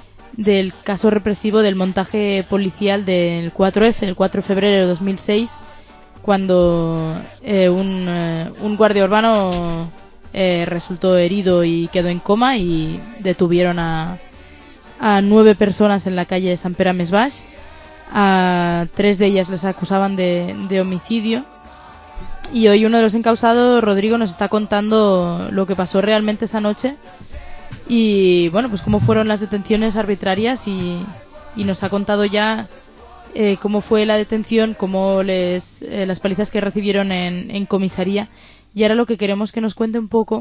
del caso represivo del montaje policial del cuatro F, el cuatro de febrero de dos mil seis, cuando eh, un, eh, un guardia urbano eh, resultó herido y quedó en coma y detuvieron a, a nueve personas en la calle de Sant Pere Més Baix. A tres de ellas les acusaban de, de homicidio y hoy uno de los encausados, Rodrigo, nos está contando lo que pasó realmente esa noche y bueno, pues cómo fueron las detenciones arbitrarias y, y nos ha contado ya eh, cómo fue la detención, cómo les eh, las palizas que recibieron en, en comisaría. Y ahora lo que queremos que nos cuente un poco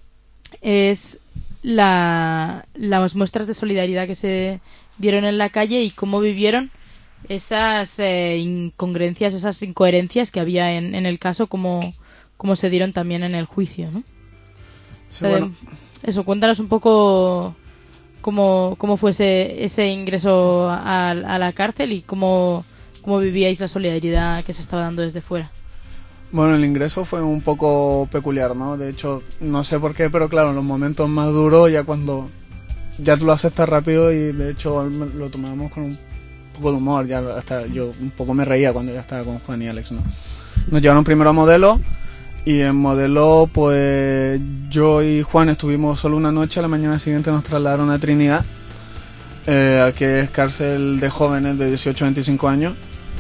es la, las muestras de solidaridad que se dieron en la calle y cómo vivieron esas eh, incongruencias, esas incoherencias que había en, en el caso, como, como se dieron también en el juicio, ¿no? Sí, o sea, bueno. Eso, cuéntanos un poco cómo, cómo fue ese, ese ingreso a, a la cárcel y cómo, cómo vivíais la solidaridad que se estaba dando desde fuera. Bueno, el ingreso fue un poco peculiar, ¿no? De hecho, no sé por qué, pero claro, en los momentos más duros, ya cuando ya tú lo aceptas rápido y de hecho lo tomábamos con un poco de humor, ya hasta yo un poco me reía cuando ya estaba con Juan y Alex, ¿no? Nos llevaron primero a Modelo, Y en Modeló, pues yo y Juan estuvimos solo una noche, a la mañana siguiente nos trasladaron a Trinidad, eh, que es cárcel de jóvenes de dieciocho a veinticinco años.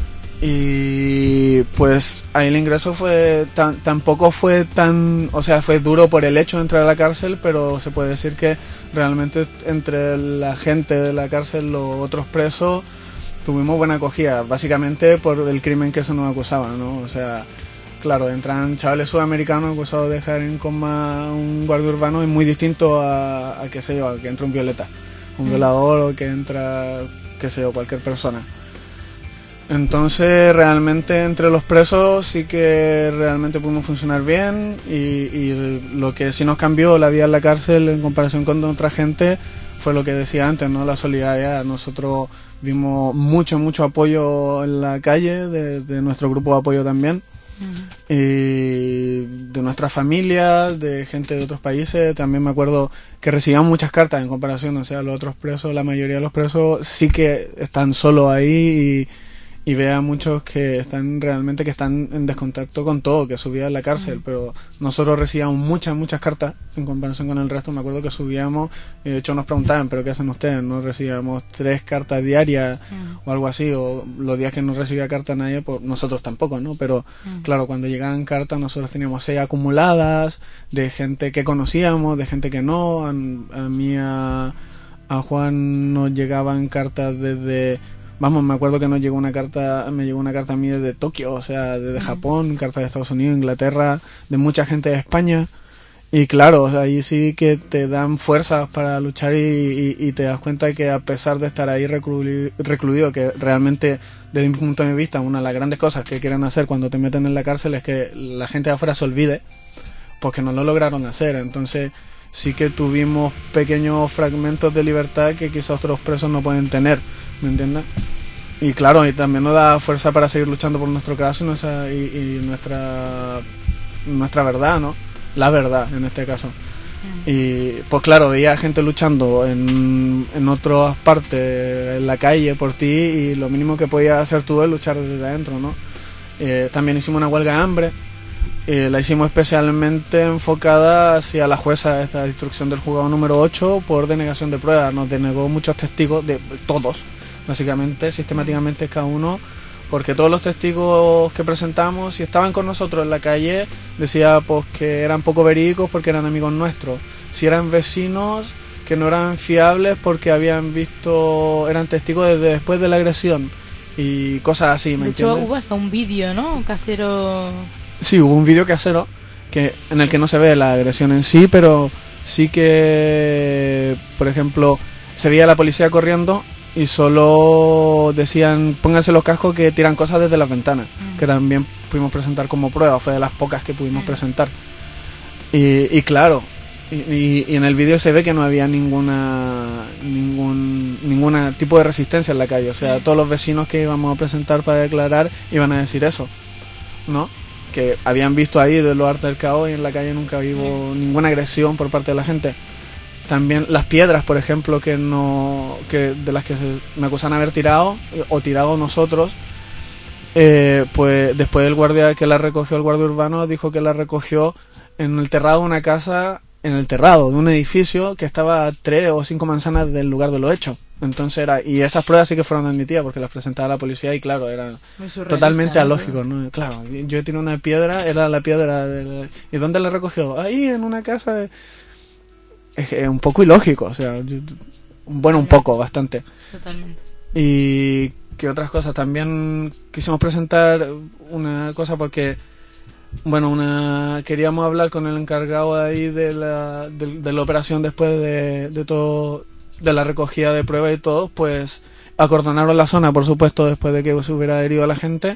Y pues ahí el ingreso fue tan, tampoco fue tan, o sea, fue duro por el hecho de entrar a la cárcel, pero se puede decir que realmente entre la gente de la cárcel, los otros presos, tuvimos buena acogida, básicamente por el crimen que se nos acusaba, ¿no? O sea, claro, entran chavales sudamericanos acusados de dejar en coma un guardia urbano, es muy distinto a, a qué sé yo, a que entra un violeta, un mm. violador, o que entra, qué sé yo, cualquier persona. Entonces realmente entre los presos sí que realmente pudimos funcionar bien, y, y lo que sí nos cambió la vida en la cárcel en comparación con otra gente fue lo que decía antes, ¿no? La solidaridad. Nosotros vimos mucho, mucho apoyo en la calle, de, de nuestro grupo de apoyo también, uh-huh. y de nuestras familias, de gente de otros países. También me acuerdo que recibíamos muchas cartas en comparación, o sea, los otros presos, la mayoría de los presos sí que están solos ahí, y y ve a muchos que están realmente que están en descontacto con todo, que subían a la cárcel, mm. pero nosotros recibíamos muchas, muchas cartas en comparación con el resto. Me acuerdo que subíamos, y de hecho nos preguntaban, ¿pero qué hacen ustedes? ¿No recibíamos tres cartas diarias mm. o algo así? O los días que no recibía carta nadie, pues nosotros tampoco, ¿no? Pero mm. claro, cuando llegaban cartas nosotros teníamos seis acumuladas, de gente que conocíamos, de gente que no. A, a mí, a, a Juan nos llegaban cartas desde... Vamos, me acuerdo que nos llegó una carta, me llegó una carta a mí desde Tokio, o sea, desde Japón, carta de Estados Unidos, Inglaterra, de mucha gente de España. Y claro, o sea, ahí sí que te dan fuerzas para luchar, y, y, y te das cuenta que a pesar de estar ahí recluido, recluido, que realmente desde mi punto de vista una de las grandes cosas que quieren hacer cuando te meten en la cárcel es que la gente de afuera se olvide, porque no lo lograron hacer. Entonces sí que tuvimos pequeños fragmentos de libertad que quizás otros presos no pueden tener, ¿me entiendes? Y claro, y también nos da fuerza para seguir luchando por nuestro caso y nuestra, y, y nuestra nuestra verdad, ¿no? La verdad, en este caso. Mm. Y pues claro, veía gente luchando en, en otras partes, en la calle, por ti, y lo mínimo que podías hacer tú es luchar desde adentro, ¿no? Eh, también hicimos una huelga de hambre. Eh, la hicimos especialmente enfocada hacia la jueza, esta instrucción del juzgado número ocho, por denegación de pruebas. Nos denegó muchos testigos, de todos, básicamente, sistemáticamente cada uno, porque todos los testigos que presentamos, si estaban con nosotros en la calle, decía pues que eran poco verídicos porque eran amigos nuestros. Si eran vecinos, que no eran fiables porque habían visto, eran testigos desde después de la agresión y cosas así, ¿me entiendes? De hecho, hubo hasta un vídeo, ¿no? Casero... Sí, hubo un vídeo casero que en el que no se ve la agresión en sí, pero sí que, por ejemplo, se veía a la policía corriendo y solo decían, pónganse los cascos, que tiran cosas desde las ventanas, mm. que también pudimos presentar como prueba, fue de las pocas que pudimos mm. presentar. Y, y claro, y, y, y en el vídeo se ve que no había ninguna ningún ninguna tipo de resistencia en la calle, o sea, mm. todos los vecinos que íbamos a presentar para declarar iban a decir eso, ¿no? Que habían visto ahí de los altercados, y en la calle nunca hubo mm. ninguna agresión por parte de la gente. También las piedras, por ejemplo, que no que de las que se, me acusan de haber tirado o tirado nosotros, eh, pues después el guardia que la recogió, el guardia urbano, dijo que la recogió en el terrado de una casa, en el terrado de un edificio que estaba a tres o cinco manzanas del lugar de los hechos. Entonces era, y esas pruebas sí que fueron admitidas porque las presentaba la policía, y claro, era totalmente alógico, ¿no? Claro, yo tiré una piedra, era la piedra de, ¿y dónde la recogió? Ahí, en una casa de... Es, es un poco ilógico, o sea, yo, bueno, un poco, bastante. Totalmente. Y que otras cosas, también quisimos presentar una cosa porque, bueno, una queríamos hablar con el encargado ahí de la, de, de la operación después de, de todo, de la recogida de pruebas y todo, pues acordonaron la zona, por supuesto, después de que se hubiera herido a la gente.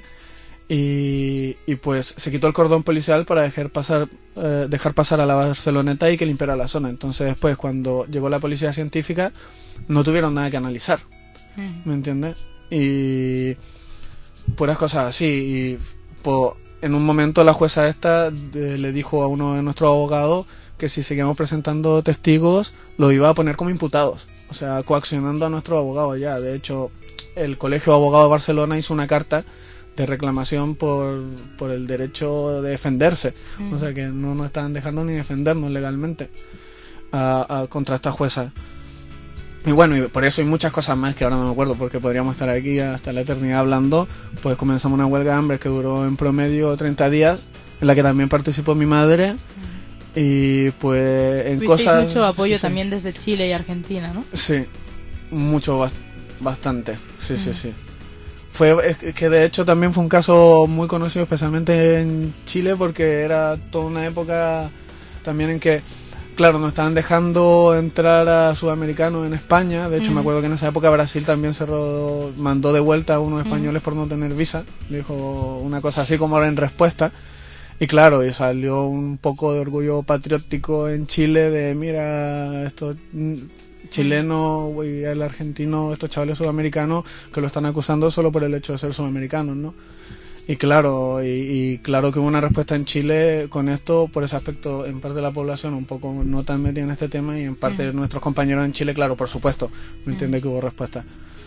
Y, y pues se quitó el cordón policial para dejar pasar eh, dejar pasar a la Barceloneta y que limpiara la zona. Entonces después, cuando llegó la policía científica, no tuvieron nada que analizar, mm. ¿me entiendes? Y puras cosas así. Y pues, en un momento la jueza esta eh, le dijo a uno de nuestros abogados que si seguíamos presentando testigos lo iba a poner como imputados, o sea, coaccionando a nuestros abogados ya. De hecho, el Colegio de Abogados de Barcelona hizo una carta de reclamación por, por el derecho de defenderse. Mm. O sea que no nos estaban dejando ni defendernos legalmente a, a, contra esta jueza. Y bueno, y por eso hay muchas cosas más que ahora no me acuerdo, porque podríamos estar aquí hasta la eternidad hablando. Pues comenzamos una huelga de hambre que duró en promedio treinta días, en la que también participó mi madre. Mm. Y pues en Tuvisteis cosas... mucho apoyo sí, también desde Chile y Argentina, ¿no? Sí, mucho, bast- bastante, sí, mm. sí, sí. Fue es que de hecho también fue un caso muy conocido, especialmente en Chile, porque era toda una época también en que, claro, nos estaban dejando entrar a sudamericanos en España. De hecho, mm. me acuerdo que en esa época Brasil también cerró, mandó de vuelta a unos españoles mm. por no tener visa. Dijo una cosa así como en respuesta. Y claro, y salió un poco de orgullo patriótico en Chile de, mira, esto... chileno y el argentino, estos chavales sudamericanos que lo están acusando solo por el hecho de ser sudamericanos, ¿no? Y claro, y, y claro que hubo una respuesta en Chile con esto, por ese aspecto, en parte de la población un poco no tan metida en este tema, y en parte de mm. nuestros compañeros en Chile, claro, por supuesto, me entiende mm. que hubo respuesta.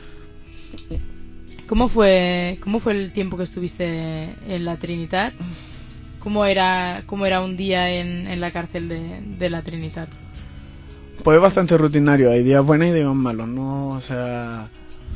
¿Cómo fue, cómo fue el tiempo que estuviste en la Trinitat? ¿Cómo era, cómo era un día en, en la cárcel de, de la Trinitat? Pues es bastante rutinario, hay días buenos y días malos, ¿no? O sea,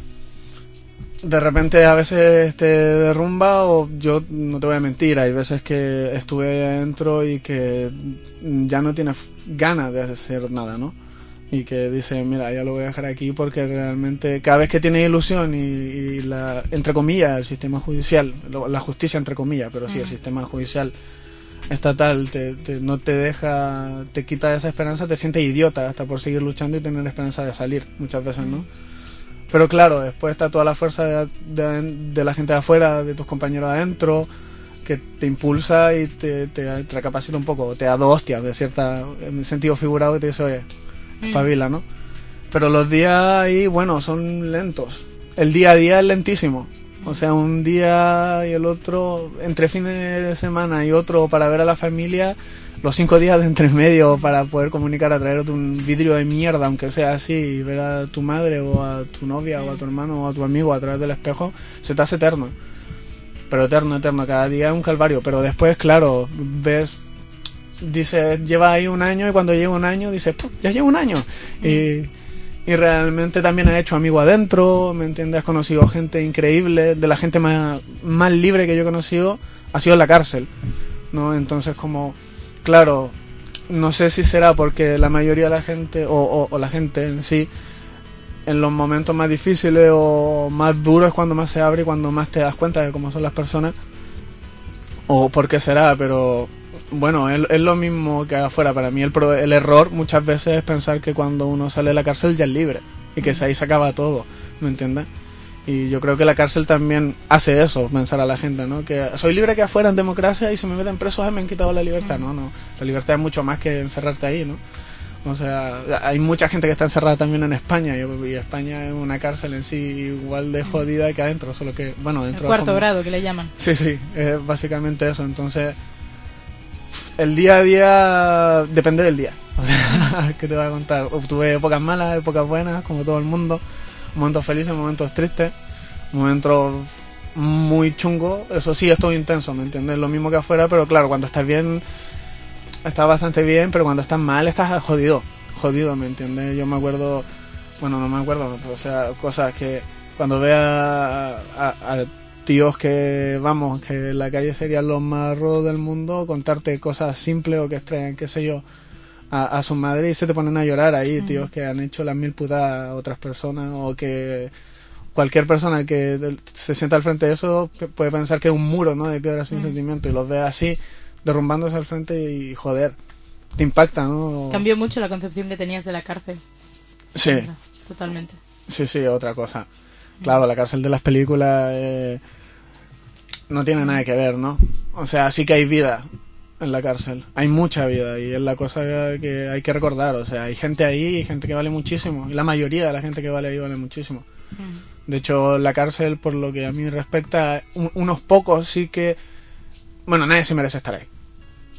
de repente a veces te derrumba, o yo no te voy a mentir, hay veces que estuve adentro y que ya no tienes ganas de hacer nada, ¿no? Y que dices, mira, ya lo voy a dejar aquí porque realmente cada vez que tienes ilusión y, y la, entre comillas, el sistema judicial, la justicia entre comillas, pero sí, el sistema judicial estatal te, te, no te deja, te quita esa esperanza, te sientes idiota hasta por seguir luchando y tener esperanza de salir muchas veces, ¿no? Pero claro, después está toda la fuerza de, de, de la gente de afuera, de tus compañeros adentro, que te impulsa y te, te, te recapacita un poco, te da dos hostias de cierta, en sentido figurado, y te dice, oye, espabila, ¿no? Pero los días ahí, bueno, son lentos, el día a día es lentísimo. O sea, un día y el otro, entre fines de semana y otro para ver a la familia, los cinco días de entre medio para poder comunicar a través de un vidrio de mierda, aunque sea así, y ver a tu madre o a tu novia o a tu hermano o a tu amigo a través del espejo, se te hace eterno. Pero eterno, eterno, cada día es un calvario. Pero después, claro, ves, dices, lleva ahí un año, y cuando llega un año dices, ya lleva un año. Y... Y realmente también has hecho amigos adentro, ¿me entiendes? Has conocido gente increíble, de la gente más, más libre que yo he conocido, ha sido en la cárcel, ¿no? Entonces, como, claro, no sé si será porque la mayoría de la gente, o, o, o la gente en sí, en los momentos más difíciles o más duros es cuando más se abre y cuando más te das cuenta de cómo son las personas, o por qué será, pero... Bueno, es, es lo mismo que afuera. Para mí el, pro, el error muchas veces es pensar que cuando uno sale de la cárcel ya es libre y que ahí se acaba todo, ¿me entiendes? Y yo creo que la cárcel también hace eso, pensar a la gente, ¿no? Que soy libre que afuera en democracia y si me meten preso ah, me han quitado la libertad. No, no, la libertad es mucho más que encerrarte ahí, ¿no? O sea, hay mucha gente que está encerrada también en España, y, y España es una cárcel en sí igual de jodida que adentro, solo que, bueno, dentro... El cuarto como... grado, que le llaman. Sí, sí, es básicamente eso. Entonces... el día a día depende del día. O sea, ¿qué te voy a contar? Tuve épocas malas, épocas buenas, como todo el mundo. Momentos felices, momentos tristes, momentos muy chungos. Eso sí, es todo intenso, ¿me entiendes? Lo mismo que afuera, pero claro, cuando estás bien, estás bastante bien, pero cuando estás mal, estás jodido. Jodido, ¿me entiendes? Yo me acuerdo, bueno, no me acuerdo, o sea, cosas que cuando vea a, a, a tíos que, vamos, que en la calle serían los más rudos del mundo, contarte cosas simples o que extraen, qué sé yo, a, a su madre, y se te ponen a llorar ahí, uh-huh. Tíos que han hecho las mil putadas a otras personas, o que cualquier persona que se sienta al frente de eso puede pensar que es un muro, ¿no?, de piedra sin uh-huh. sentimiento, y los ve así, derrumbándose al frente, y joder, te impacta, ¿no? Cambió mucho la concepción que tenías de la cárcel. Sí. Totalmente. Sí, sí, otra cosa. Claro, la cárcel de las películas... Eh, no tiene nada que ver, ¿no? O sea, sí que hay vida en la cárcel. Hay mucha vida y es la cosa que hay que recordar. O sea, hay gente ahí y gente que vale muchísimo. Y la mayoría de la gente que vale ahí vale muchísimo. De hecho, la cárcel, por lo que a mí respecta, un, unos pocos sí que... Bueno, nadie se merece estar ahí.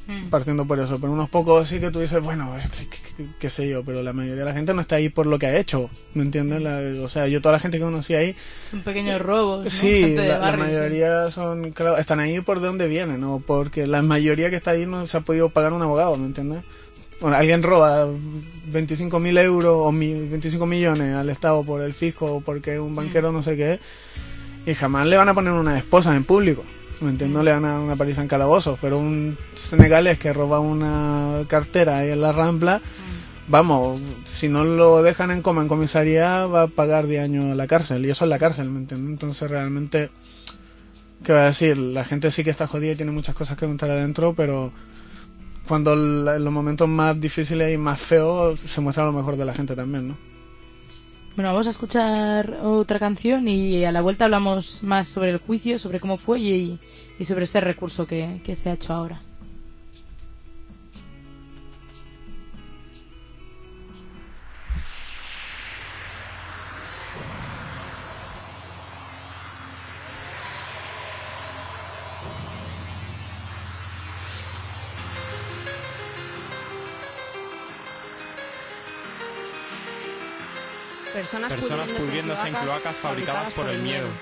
partiendo por eso, pero unos pocos sí que tú dices, bueno, qué, qué, qué sé yo, pero la mayoría de la gente no está ahí por lo que ha hecho, ¿me entiendes? La, o sea, yo toda la gente que conocí ahí... Son pequeños robos, ¿no? Sí, Gente de la, barrio, la mayoría sí. son, claro, están ahí por de dónde vienen, ¿no? Porque la mayoría que está ahí no se ha podido pagar un abogado, ¿me entiendes? Bueno, alguien roba veinticinco mil euros o mi, veinticinco millones al Estado por el fisco o porque un banquero no sé qué, y jamás le van a poner una esposa en público. ¿Me entiendes? No le van a dar una paliza en calabozos, pero un senegalés que roba una cartera ahí en la Rambla, vamos, si no lo dejan en coma en comisaría, va a pagar diez años a la cárcel, y eso es la cárcel, ¿me entiendes? Entonces realmente, ¿qué va a decir? La gente sí que está jodida y tiene muchas cosas que contar adentro, pero cuando la, en los momentos más difíciles y más feos se muestra lo mejor de la gente también, ¿no? Bueno, vamos a escuchar otra canción y a la vuelta hablamos más sobre el juicio, sobre cómo fue y, y sobre este recurso que, que se ha hecho ahora. Personas, Personas pudriéndose, pudriéndose en en cloacas fabricadas por el miedo.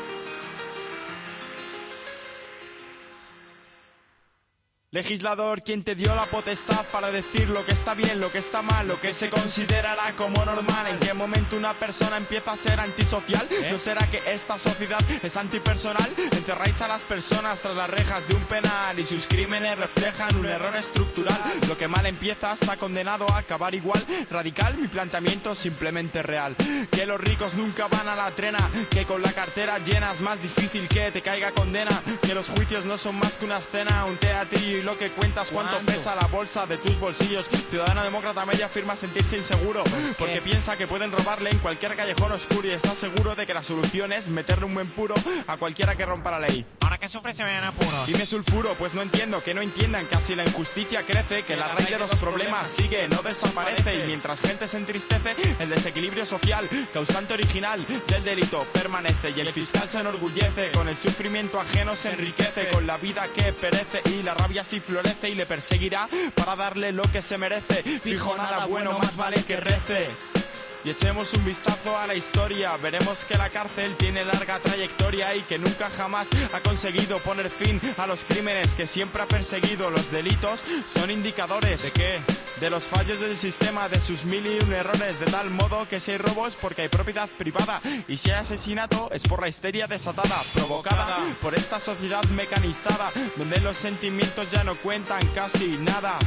Legislador, ¿quién te dio la potestad para decir lo que está bien, lo que está mal, lo que se considerará como normal? ¿En qué momento una persona empieza a ser antisocial? ¿Eh? ¿No será que esta sociedad es antipersonal? Encerráis a las personas tras las rejas de un penal y sus crímenes reflejan un error estructural. Lo que mal empieza está condenado a acabar igual. Radical, mi planteamiento simplemente real. Que los ricos nunca van a la trena, que con la cartera llena es más difícil que te caiga condena, que los juicios no son más que una escena, un teatrillo y lo que cuentas, cuánto ¿Cuánto? pesa la bolsa de tus bolsillos. Ciudadano demócrata medio afirma sentirse inseguro porque piensa que pueden robarle en cualquier callejón oscuro y está seguro de que la solución es meterle un buen puro a cualquiera que rompa la ley. Ahora que sufre se vean apuros. Dime sulfuro, pues no entiendo, que no entiendan que así la injusticia crece, que la raíz de los problemas sigue, no desaparece, y mientras gente se entristece, el desequilibrio social, causante original del delito, permanece, y el fiscal se enorgullece, con el sufrimiento ajeno se enriquece, con la vida que perece, y la rabia sí florece y le perseguirá para darle lo que se merece. Fijo, nada bueno, más vale que rece. Y echemos un vistazo a la historia, veremos que la cárcel tiene larga trayectoria y que nunca jamás ha conseguido poner fin a los crímenes que siempre ha perseguido. Los delitos son indicadores ¿de qué? De los fallos del sistema, de sus mil y un errores, de tal modo que si hay robos porque hay propiedad privada y si hay asesinato es por la histeria desatada, provocada por esta sociedad mecanizada, donde los sentimientos ya no cuentan casi nada.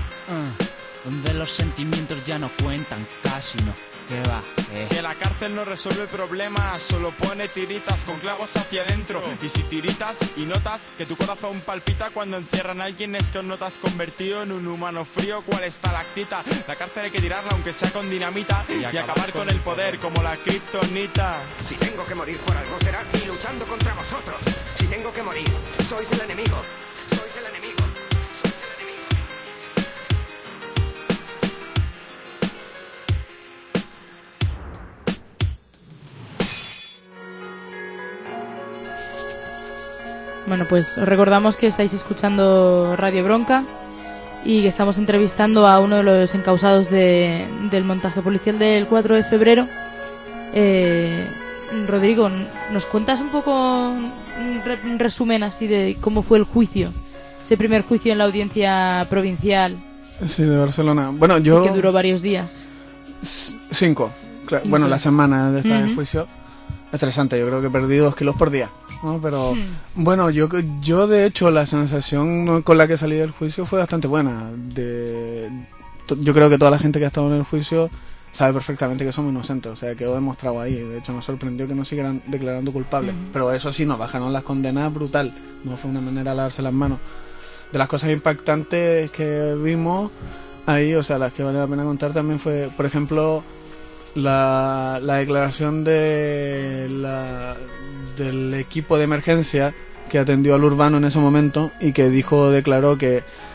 Uh, donde los sentimientos ya no cuentan casi no. ¿Qué va? ¿Qué? Que la cárcel no resuelve problemas, solo pone tiritas con clavos hacia adentro. Y si tiritas y notas que tu corazón palpita cuando encierran a alguien, es que no te has convertido en un humano frío cual estalactita. La cárcel hay que tirarla aunque sea con dinamita y, y acabar, acabar con, con el poder como la kriptonita. Si tengo que morir por algo será aquí luchando contra vosotros. Si tengo que morir, sois el enemigo. Sois el enemigo. Bueno, pues os recordamos que estáis escuchando Radio Bronca y que estamos entrevistando a uno de los encausados de, del montaje policial del cuatro de febrero. Eh, Rodrigo, ¿nos cuentas un poco un, re, un resumen así de cómo fue el juicio? Ese primer juicio en la audiencia provincial. Sí, de Barcelona. Bueno, yo... Sí, que duró varios días. Cinco. Claro, bueno, la semana de este uh-huh. juicio. Estresante, yo creo que perdí dos kilos por día, ¿no? Pero hmm. bueno, yo yo de hecho la sensación con la que salí del juicio fue bastante buena. De, yo creo que toda la gente que ha estado en el juicio sabe perfectamente que somos inocentes, o sea, quedó demostrado ahí. De hecho nos sorprendió que nos siguieran declarando culpables, hmm. pero eso sí, nos bajaron las condenas brutal, no fue una manera de lavarse las manos. De las cosas impactantes que vimos ahí, o sea, las que vale la pena contar también fue, por ejemplo, La, la declaración de la, del equipo de emergencia que atendió al urbano en ese momento y que dijo, declaró que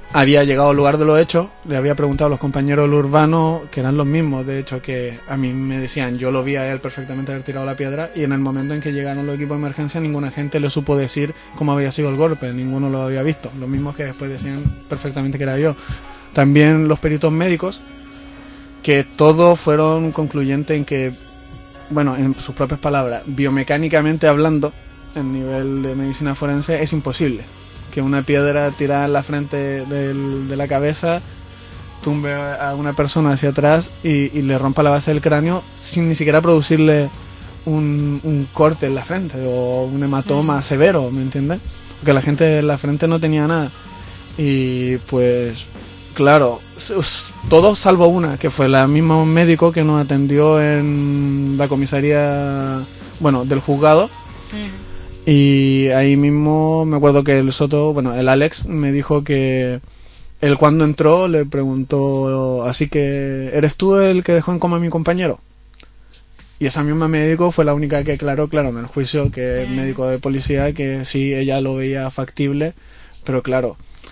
había llegado al lugar de los hechos, le había preguntado a los compañeros del urbano, que eran los mismos, de hecho, que a mí me decían, yo lo vi a él perfectamente haber tirado la piedra, y en el momento en que llegaron los equipos de emergencia, ninguna gente le supo decir cómo había sido el golpe, ninguno lo había visto, los mismos que después decían perfectamente que era yo. También los peritos médicos, que todos fueron concluyentes en que, bueno, en sus propias palabras, biomecánicamente hablando, en nivel de medicina forense, es imposible que una piedra tirada en la frente del, de la cabeza tumbe a una persona hacia atrás y, y le rompa la base del cráneo sin ni siquiera producirle un, un corte en la frente o un hematoma mm. severo, ¿me entiendes? Porque la gente en la frente no tenía nada. Y pues, claro, todos salvo una, que fue la misma médico que nos atendió en la comisaría, bueno, del juzgado. Mm. Y ahí mismo me acuerdo que el Soto, bueno, el Alex me dijo que él cuando entró le preguntó, así que, ¿eres tú el que dejó en coma a mi compañero? Y esa misma médico fue la única que aclaró, claro, en el juicio, que es médico de policía, que sí, ella lo veía factible, pero claro,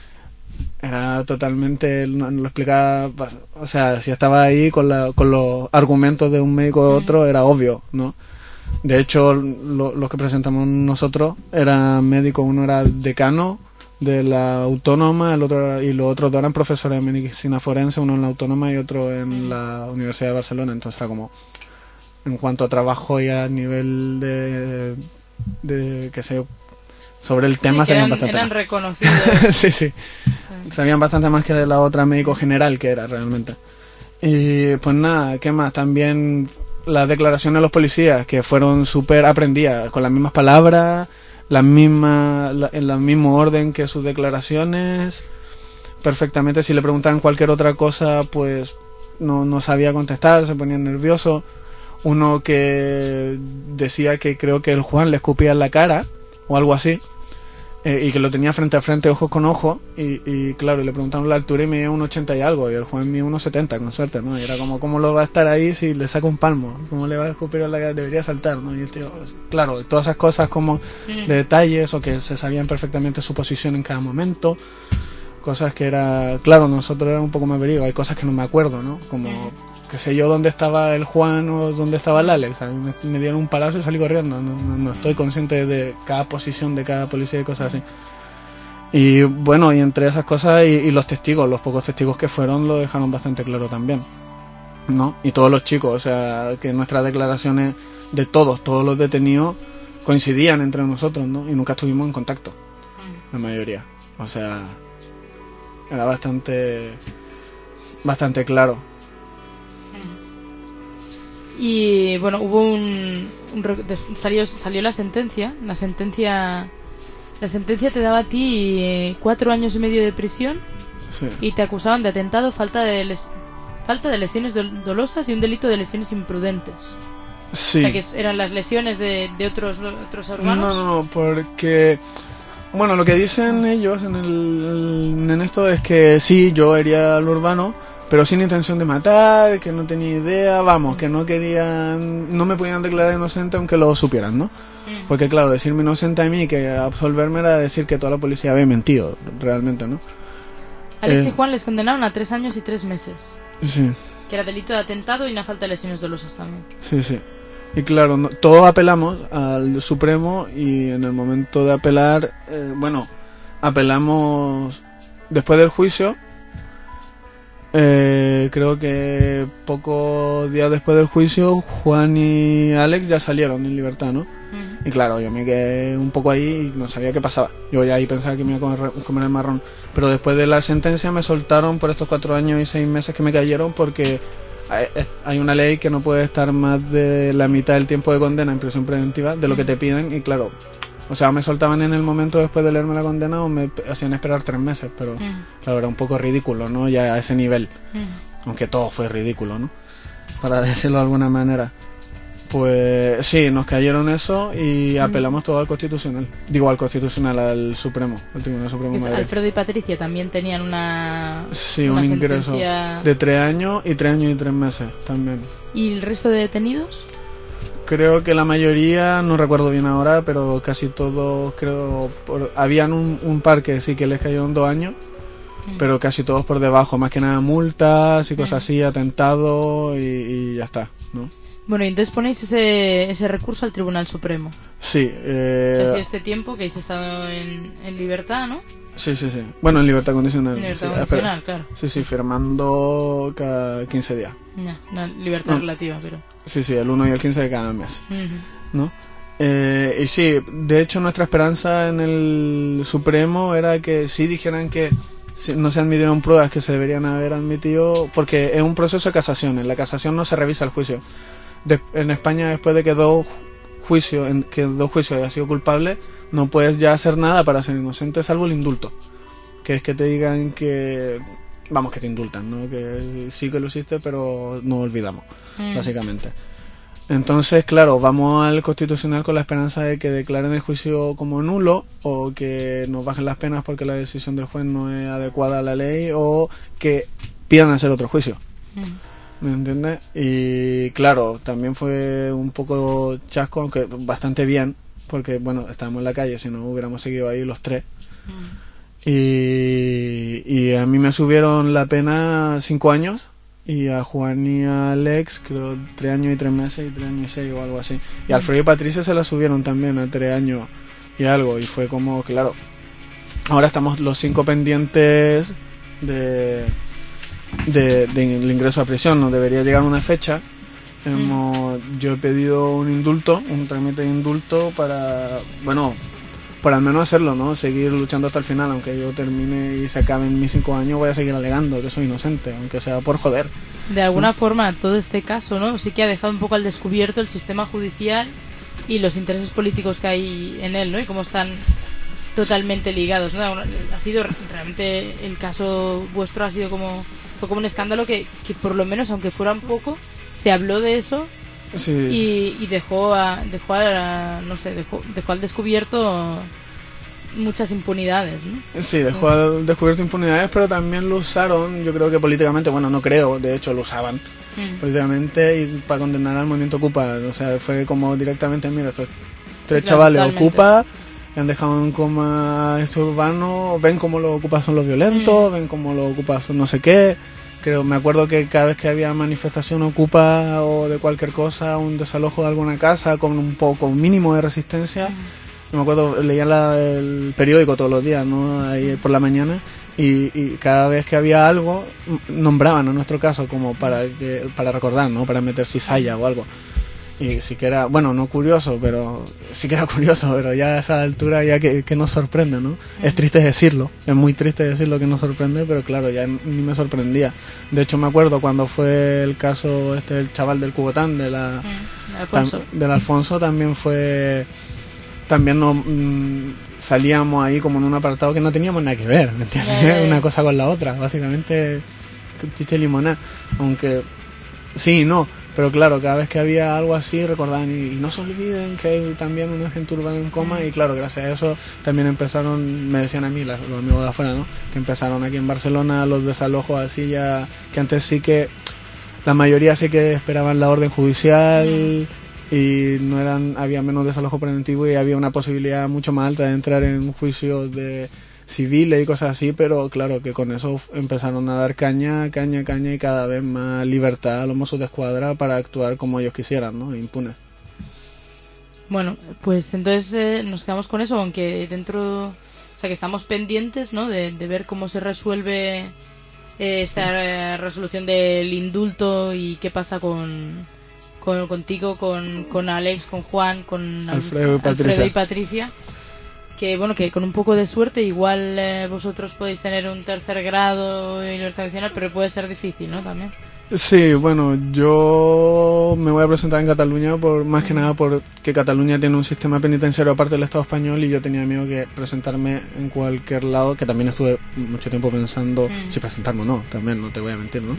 era totalmente, no lo explicaba, o sea, si estaba ahí con, la, con los argumentos de un médico u otro, era obvio, ¿no? De hecho, lo, los que presentamos nosotros eran médicos, uno era decano de la Autónoma, el otro y los otros dos eran profesores de medicina forense, uno en la Autónoma y otro en la Universidad de Barcelona. Entonces era como, en cuanto a trabajo y a nivel de, de que sé, sobre el sí, tema, sabían eran, bastante eran más. reconocidos. sí, sí, sabían bastante más que de la otra médico general que era realmente. Y pues nada, ¿qué más? También las declaraciones de los policías, que fueron súper aprendidas, con las mismas palabras, las mismas, la, en el mismo orden que sus declaraciones, perfectamente. Si le preguntaban cualquier otra cosa, pues no, no sabía contestar, se ponía nervioso. Uno que decía que creo que el Juan le escupía en la cara, o algo así, eh, y que lo tenía frente a frente, ojos con ojos, y, y claro, le preguntaron la altura y medía un ochenta y algo, y el Juan medía unos setenta, con suerte, ¿no? Y era como, ¿cómo lo va a estar ahí si le saca un palmo? ¿Cómo le va a escupir a la cara? Debería saltar, ¿no? Y el tío, claro, todas esas cosas como de detalles, o que se sabían perfectamente su posición en cada momento, cosas que era, claro, nosotros era un poco más verídico, hay cosas que no me acuerdo, ¿no? Como, qué sé yo, dónde estaba el Juan o dónde estaba el Alex. A mí me, me dieron un palazo y salí corriendo. No, no, no estoy consciente de cada posición de cada policía y cosas así. Y bueno, y entre esas cosas y, y los testigos, los pocos testigos que fueron lo dejaron bastante claro también, ¿no? Y todos los chicos, o sea, que nuestras declaraciones de todos, todos los detenidos coincidían entre nosotros, ¿no? Y nunca estuvimos en contacto, la mayoría. O sea, era bastante, bastante claro. Y bueno, hubo un, un salió salió la sentencia, la sentencia la sentencia te daba a ti eh, cuatro años y medio de prisión. Sí. Y te acusaban de atentado, falta de les, falta de lesiones dol, dolosas y un delito de lesiones imprudentes. Sí. O sea que eran las lesiones de, de otros otros hermanos. No, no, no, porque bueno, lo que dicen ellos en el en esto es que sí, yo hería al urbano, pero sin intención de matar, que no tenía idea, vamos, que no querían, no me podían declarar inocente aunque lo supieran, ¿no? Porque claro, decirme inocente a mí, que absolverme era decir que toda la policía había mentido, realmente, ¿no? Alex eh, y Juan les condenaron a tres años y tres meses. Sí. Que era delito de atentado y una falta de lesiones dolosas también. Sí, sí. Y claro, no, todos apelamos al Supremo y en el momento de apelar, eh, bueno, apelamos después del juicio. Eh, creo que pocos días después del juicio Juan y Alex ya salieron en libertad, ¿no? Uh-huh. Y claro, yo me quedé un poco ahí y no sabía qué pasaba. Yo ya ahí pensaba que me iba a comer, comer el marrón. Pero después de la sentencia me soltaron por estos cuatro años y seis meses que me cayeron, porque hay, hay una ley que no puede estar más de la mitad del tiempo de condena en prisión preventiva de lo que te piden. Y claro, o sea, me soltaban en el momento después de leerme la condena o me hacían esperar tres meses, pero mm. claro, era un poco ridículo, ¿no? Ya a ese nivel, mm. aunque todo fue ridículo, ¿no? Para decirlo de alguna manera. Pues sí, nos cayeron eso y apelamos todo al Constitucional. Digo, al Constitucional, al Supremo, al Tribunal Supremo de Madrid. Alfredo y Patricia también tenían una Sí, una un ingreso sentencia... de tres años y tres años y tres meses también. ¿Y el resto de detenidos? Creo que la mayoría, no recuerdo bien ahora, pero casi todos, creo, por, habían un, un par que sí que les cayeron dos años pero casi todos por debajo, más que nada multas y cosas así, atentados y, y ya está, ¿no? Bueno, y entonces ponéis ese, ese recurso al Tribunal Supremo. Sí. Eh... Que ha sido este tiempo que habéis estado en, en libertad, ¿no? Sí, sí, sí. Bueno, en libertad condicional. En libertad sí, condicional, espera. claro. Sí, sí, firmando cada quince días. Ya, una libertad no. relativa, pero... Sí, sí, el uno y el quince de cada mes, uh-huh. ¿no? Eh, y sí, de hecho nuestra esperanza en el Supremo era que sí dijeran que no se admitieron pruebas que se deberían haber admitido, porque es un proceso de casación. En la casación no se revisa el juicio. De, en España, después de que dos juicios en que dos juicios haya sido culpable, no puedes ya hacer nada para ser inocente salvo el indulto, que es que te digan que vamos, que te indultan, ¿no? Que sí que lo hiciste, pero no olvidamos, mm. básicamente. Entonces, claro, vamos al Constitucional con la esperanza de que declaren el juicio como nulo, o que nos bajen las penas porque la decisión del juez no es adecuada a la ley, o que pidan hacer otro juicio. Mm. ¿Me entiendes? Y claro, también fue un poco chasco, aunque bastante bien, porque bueno, estábamos en la calle, si no hubiéramos seguido ahí los tres. Mm. Y, y a mí me subieron la pena cinco años, y a Juan y a Alex creo tres años y tres meses y tres años y seis o algo así. Y a Alfredo y Patricia se la subieron también a tres años y algo, y fue como, claro, ahora estamos los cinco pendientes de... De, de, del ingreso a prisión. Nos debería llegar una fecha. Hemos, yo he pedido un indulto, un trámite de indulto para, bueno, para al menos hacerlo, ¿no? Seguir luchando hasta el final, aunque yo termine y se acaben mis cinco años, voy a seguir alegando que soy inocente, aunque sea por joder. De alguna ¿no? forma, todo este caso, ¿no? Sí que ha dejado un poco al descubierto el sistema judicial y los intereses políticos que hay en él, ¿no? Y cómo están totalmente ligados, ¿no? Ha sido realmente el caso vuestro ha sido como fue como un escándalo que, que por lo menos, aunque fuera un poco, se habló de eso sí. y, y dejó a, dejó a, no sé, dejó, dejó al descubierto muchas impunidades, ¿no? Sí, dejó al descubierto impunidades, pero también lo usaron, yo creo que políticamente, bueno, no creo, de hecho lo usaban mm. políticamente y para condenar al movimiento Ocupa, o sea, fue como directamente, mira, estos tres sí, chavales totalmente. Ocupa, han dejado en coma este urbano, ven cómo los ocupas son los violentos, mm. ven cómo los ocupas son no sé qué. Creo, me acuerdo que cada vez que había manifestación ocupa o de cualquier cosa, un desalojo de alguna casa con un poco, un mínimo de resistencia, mm. me acuerdo, leía la, el periódico todos los días, ¿no? Ahí por la mañana, y, y cada vez que había algo, nombraban, en nuestro caso, como para que para recordar, ¿no? Para meter cizalla o algo. Y sí que era, bueno, no curioso, pero sí que era curioso, pero ya a esa altura ya que, que nos sorprende, ¿no? Es triste decirlo, es muy triste decirlo que nos sorprende, pero claro, ya ni me sorprendía. De hecho, me acuerdo cuando fue el caso este del chaval del Cubotán, de la, mm, Alfonso. Tam, del Alfonso, también fue, también nos mmm, salíamos ahí como en un apartado que no teníamos nada que ver, ¿me entiendes? Yeah, yeah. Una cosa con la otra, básicamente chicha y limonada, aunque sí y no. Pero claro, cada vez que había algo así recordaban y, y no se olviden que hay también una gente urbana en coma y claro, gracias a eso también empezaron, me decían a mí los amigos de afuera, ¿no? Que empezaron aquí en Barcelona los desalojos así ya, que antes sí que la mayoría sí que esperaban la orden judicial y no eran, había menos desalojo preventivo y había una posibilidad mucho más alta de entrar en juicios de civiles y cosas así, pero claro que con eso empezaron a dar caña, caña, caña y cada vez más libertad a los mozos de escuadra para actuar como ellos quisieran, ¿no? Impunes. Bueno, pues entonces eh, nos quedamos con eso, aunque dentro, o sea que estamos pendientes, ¿no? De, de ver cómo se resuelve eh, esta eh, resolución del indulto y qué pasa con, con contigo, con, con Alex, con Juan, con Alfredo y Patricia. Alfredo y Patricia. Que bueno, que con un poco de suerte igual eh, vosotros podéis tener un tercer grado y libertad condicional, pero puede ser difícil, ¿no? También. Sí, bueno, yo me voy a presentar en Cataluña por más que nada porque Cataluña tiene un sistema penitenciario aparte del Estado español y yo tenía miedo que presentarme en cualquier lado, que también estuve mucho tiempo pensando mm. si presentarme o no, también no te voy a mentir, ¿no? Mm.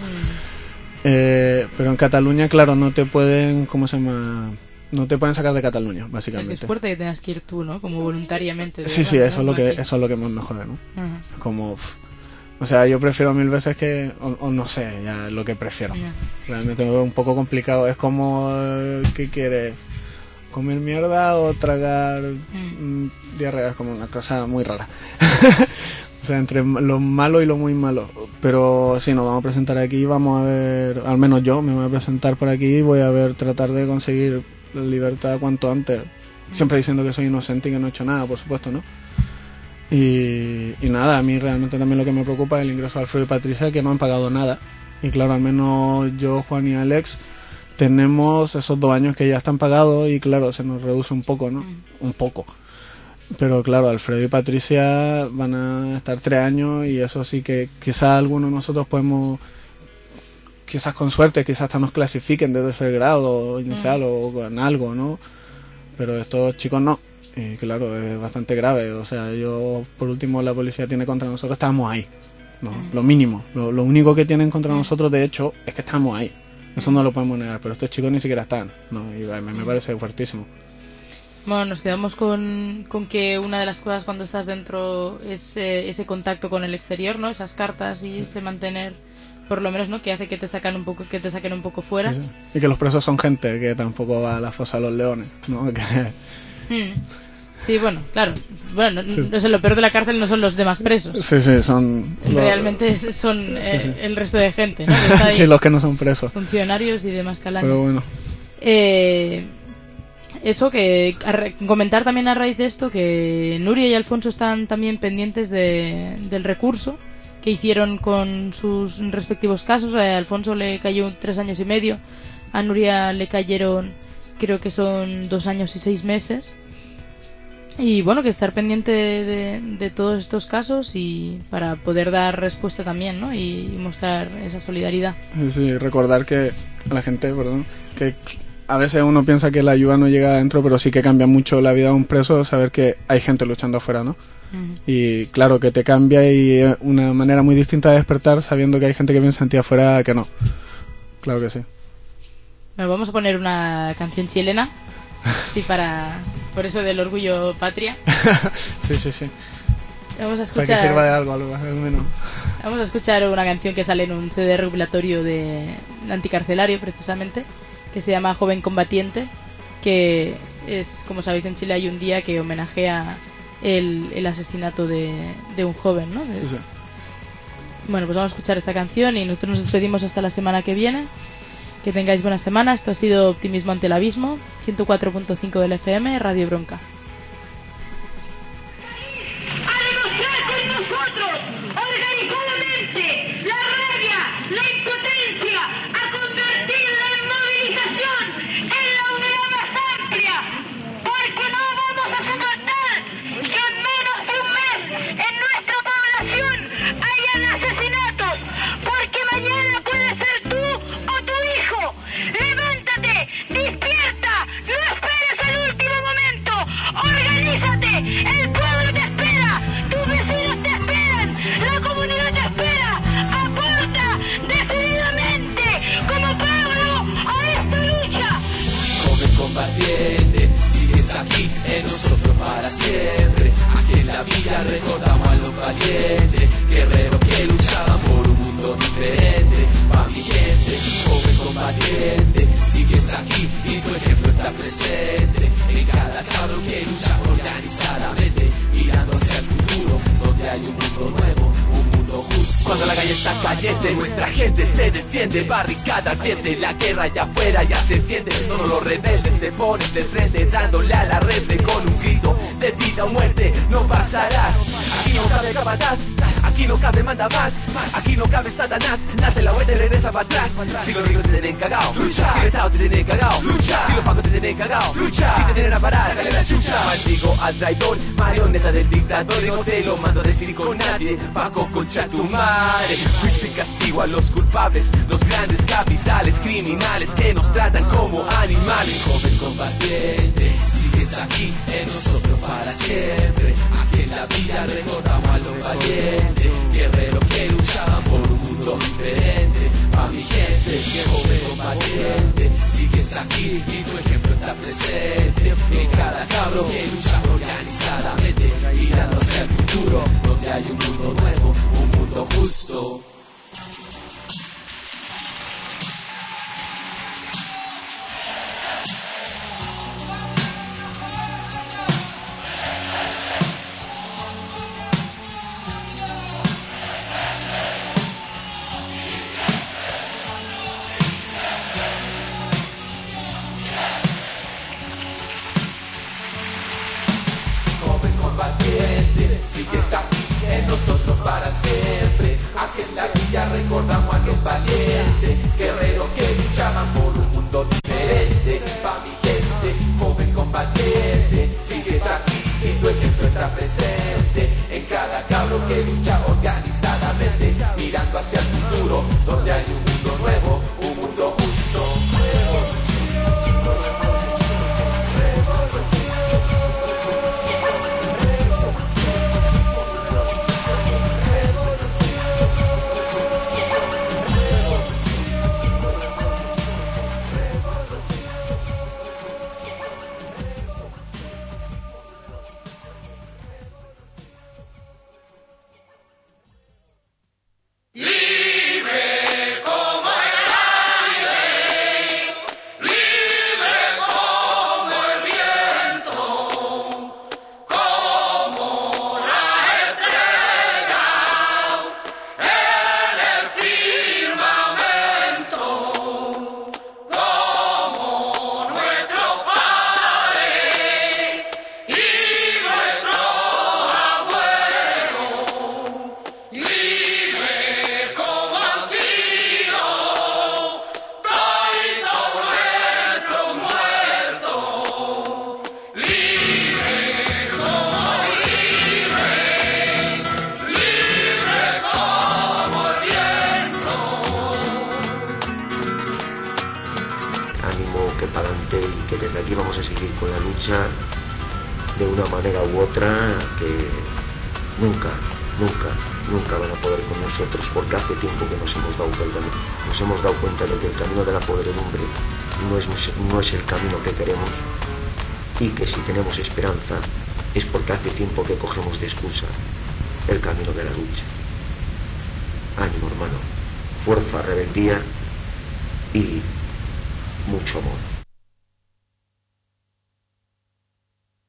Eh, pero en Cataluña, claro, no te pueden, ¿cómo se llama? No te pueden sacar de Cataluña, básicamente. Es que es fuerte que tengas que ir tú, ¿no? Como voluntariamente. Sí, sí, eso es lo que eso es lo que más me jode, ¿no? Uh-huh. Como, o sea, yo prefiero mil veces que, o, o no sé, ya lo que prefiero. Uh-huh. Realmente me veo un poco complicado. Es como, ¿qué quieres? ¿Comer mierda o tragar uh-huh. diarrea? Es como una cosa muy rara. O sea, entre lo malo y lo muy malo. Pero sí, nos vamos a presentar aquí, vamos a ver, al menos yo me voy a presentar por aquí y voy a ver, tratar de conseguir la libertad cuanto antes. Siempre diciendo que soy inocente y que no he hecho nada, por supuesto, ¿no? Y, y nada, a mí realmente también lo que me preocupa es el ingreso de Alfredo y Patricia, que no han pagado nada. Y claro, al menos yo, Juan y Alex, tenemos esos dos años que ya están pagados y claro, se nos reduce un poco, ¿no? Un poco. Pero claro, Alfredo y Patricia van a estar tres años y eso sí que quizás algunos de nosotros podemos, quizás con suerte, quizás hasta nos clasifiquen desde tercer grado inicial mm. o con algo, ¿no? Pero estos chicos no. Y claro, es bastante grave. O sea, yo, por último, la policía tiene contra nosotros, estamos ahí. ¿No? Mm. Lo mínimo. Lo, lo único que tienen contra mm. nosotros, de hecho, es que estamos ahí. Eso no lo podemos negar, pero estos chicos ni siquiera están, ¿no? Y me, me parece fuertísimo. Bueno, nos quedamos con, con que una de las cosas cuando estás dentro es eh, ese contacto con el exterior, ¿no? Esas cartas y ese mantener, por lo menos, ¿no? Que hace que te sacan un poco, que te saquen un poco fuera. Sí, sí. Y que los presos son gente que tampoco va a la fosa de los leones, ¿no? Que... Mm. Sí, bueno, claro. Bueno, no, sí. no sé, lo peor de la cárcel no son los demás presos. Sí, sí, son... Realmente lo... son eh, sí, sí. el resto de gente, ¿no? Que está ahí, sí, los que no son presos. Funcionarios y demás calaña. Pero bueno. Eh... Eso, que a, comentar también a raíz de esto que Nuria y Alfonso están también pendientes de, del recurso que hicieron con sus respectivos casos. A Alfonso le cayó tres años y medio, a Nuria le cayeron creo que son dos años y seis meses. Y bueno, que estar pendiente de, de, de todos estos casos y para poder dar respuesta también, ¿no? Y, y mostrar esa solidaridad. Sí, recordar que la gente, perdón, que a veces uno piensa que la ayuda no llega adentro, pero sí que cambia mucho la vida de un preso saber que hay gente luchando afuera, ¿no? Uh-huh. Y claro, que te cambia y una manera muy distinta de despertar sabiendo que hay gente que piensa en ti afuera que no. Claro que sí. Bueno, vamos a poner una canción chilena, sí, para... por eso del orgullo patria. Sí, sí, sí. Vamos a escuchar... Para que sirva de algo, algo al menos. Vamos a escuchar una canción que sale en un C D recopilatorio de anticarcelario, precisamente, que se llama Joven Combatiente, que es, como sabéis, en Chile hay un día que homenajea el, el asesinato de, de un joven, ¿no? De... Sí, sí. Bueno, pues vamos a escuchar esta canción y nosotros nos despedimos hasta la semana que viene. Que tengáis buena semana. Esto ha sido Optimismo ante el Abismo, ciento cuatro punto cinco del F M, Radio Bronca. Sigues aquí en nosotros para siempre. Aquí en la vida recordamos a los valientes, guerreros que luchaban por un mundo diferente. Pa' mi gente, joven combatiente, sigues aquí y tu ejemplo está presente en cada cabrón que lucha organizadamente, mirando hacia el futuro, donde hay un mundo nuevo, un mundo justo. Cuando la calle está caliente, nuestra gente se defiende, barricada ardiente, la guerra allá afuera ya se siente. Todos los rebeldes se ponen de frente, dándole a la red con un grito de vida o muerte. No pasarás, aquí no cabe capataz, aquí no cabe manda más, aquí no cabe Satanás. Date la vuelta y regresa para atrás. Si los ricos te tienen cagao, lucha. Si el Estado te tiene cagao, lucha. Si los pacos te tienen cagao, lucha. Si te tienen a parar, sácale la chucha. Maldigo al traidor, marioneta del dictador, y no te lo mando a decir con nadie. Paco, concha tu madre. Juicio y castigo a los culpables, los grandes capitales criminales que nos tratan como animales. Joven combatiente, sigues aquí en nosotros para siempre. Aquí en la vida recordamos a los valientes, guerreros que luchaban por un mundo diferente. Pa' mi gente, joven combatiente, sigues aquí y tu ejemplo está presente en cada cabrón que lucha organizadamente, mirando hacia el futuro, donde hay un mundo nuevo, un mundo justo. pueblo que lucha organizadamente, mirando hacia el futuro, donde hay un mundo nuevo, un mundo justo. De una manera u otra que nunca, nunca, nunca van a poder con nosotros, porque hace tiempo que nos hemos dado cuenta, nos hemos dado cuenta de que el camino de la podredumbre no es, no es el camino que queremos, y que si tenemos esperanza es porque hace tiempo que cogemos de excusa el camino de la lucha. Ánimo, hermano, fuerza, rebeldía y mucho amor.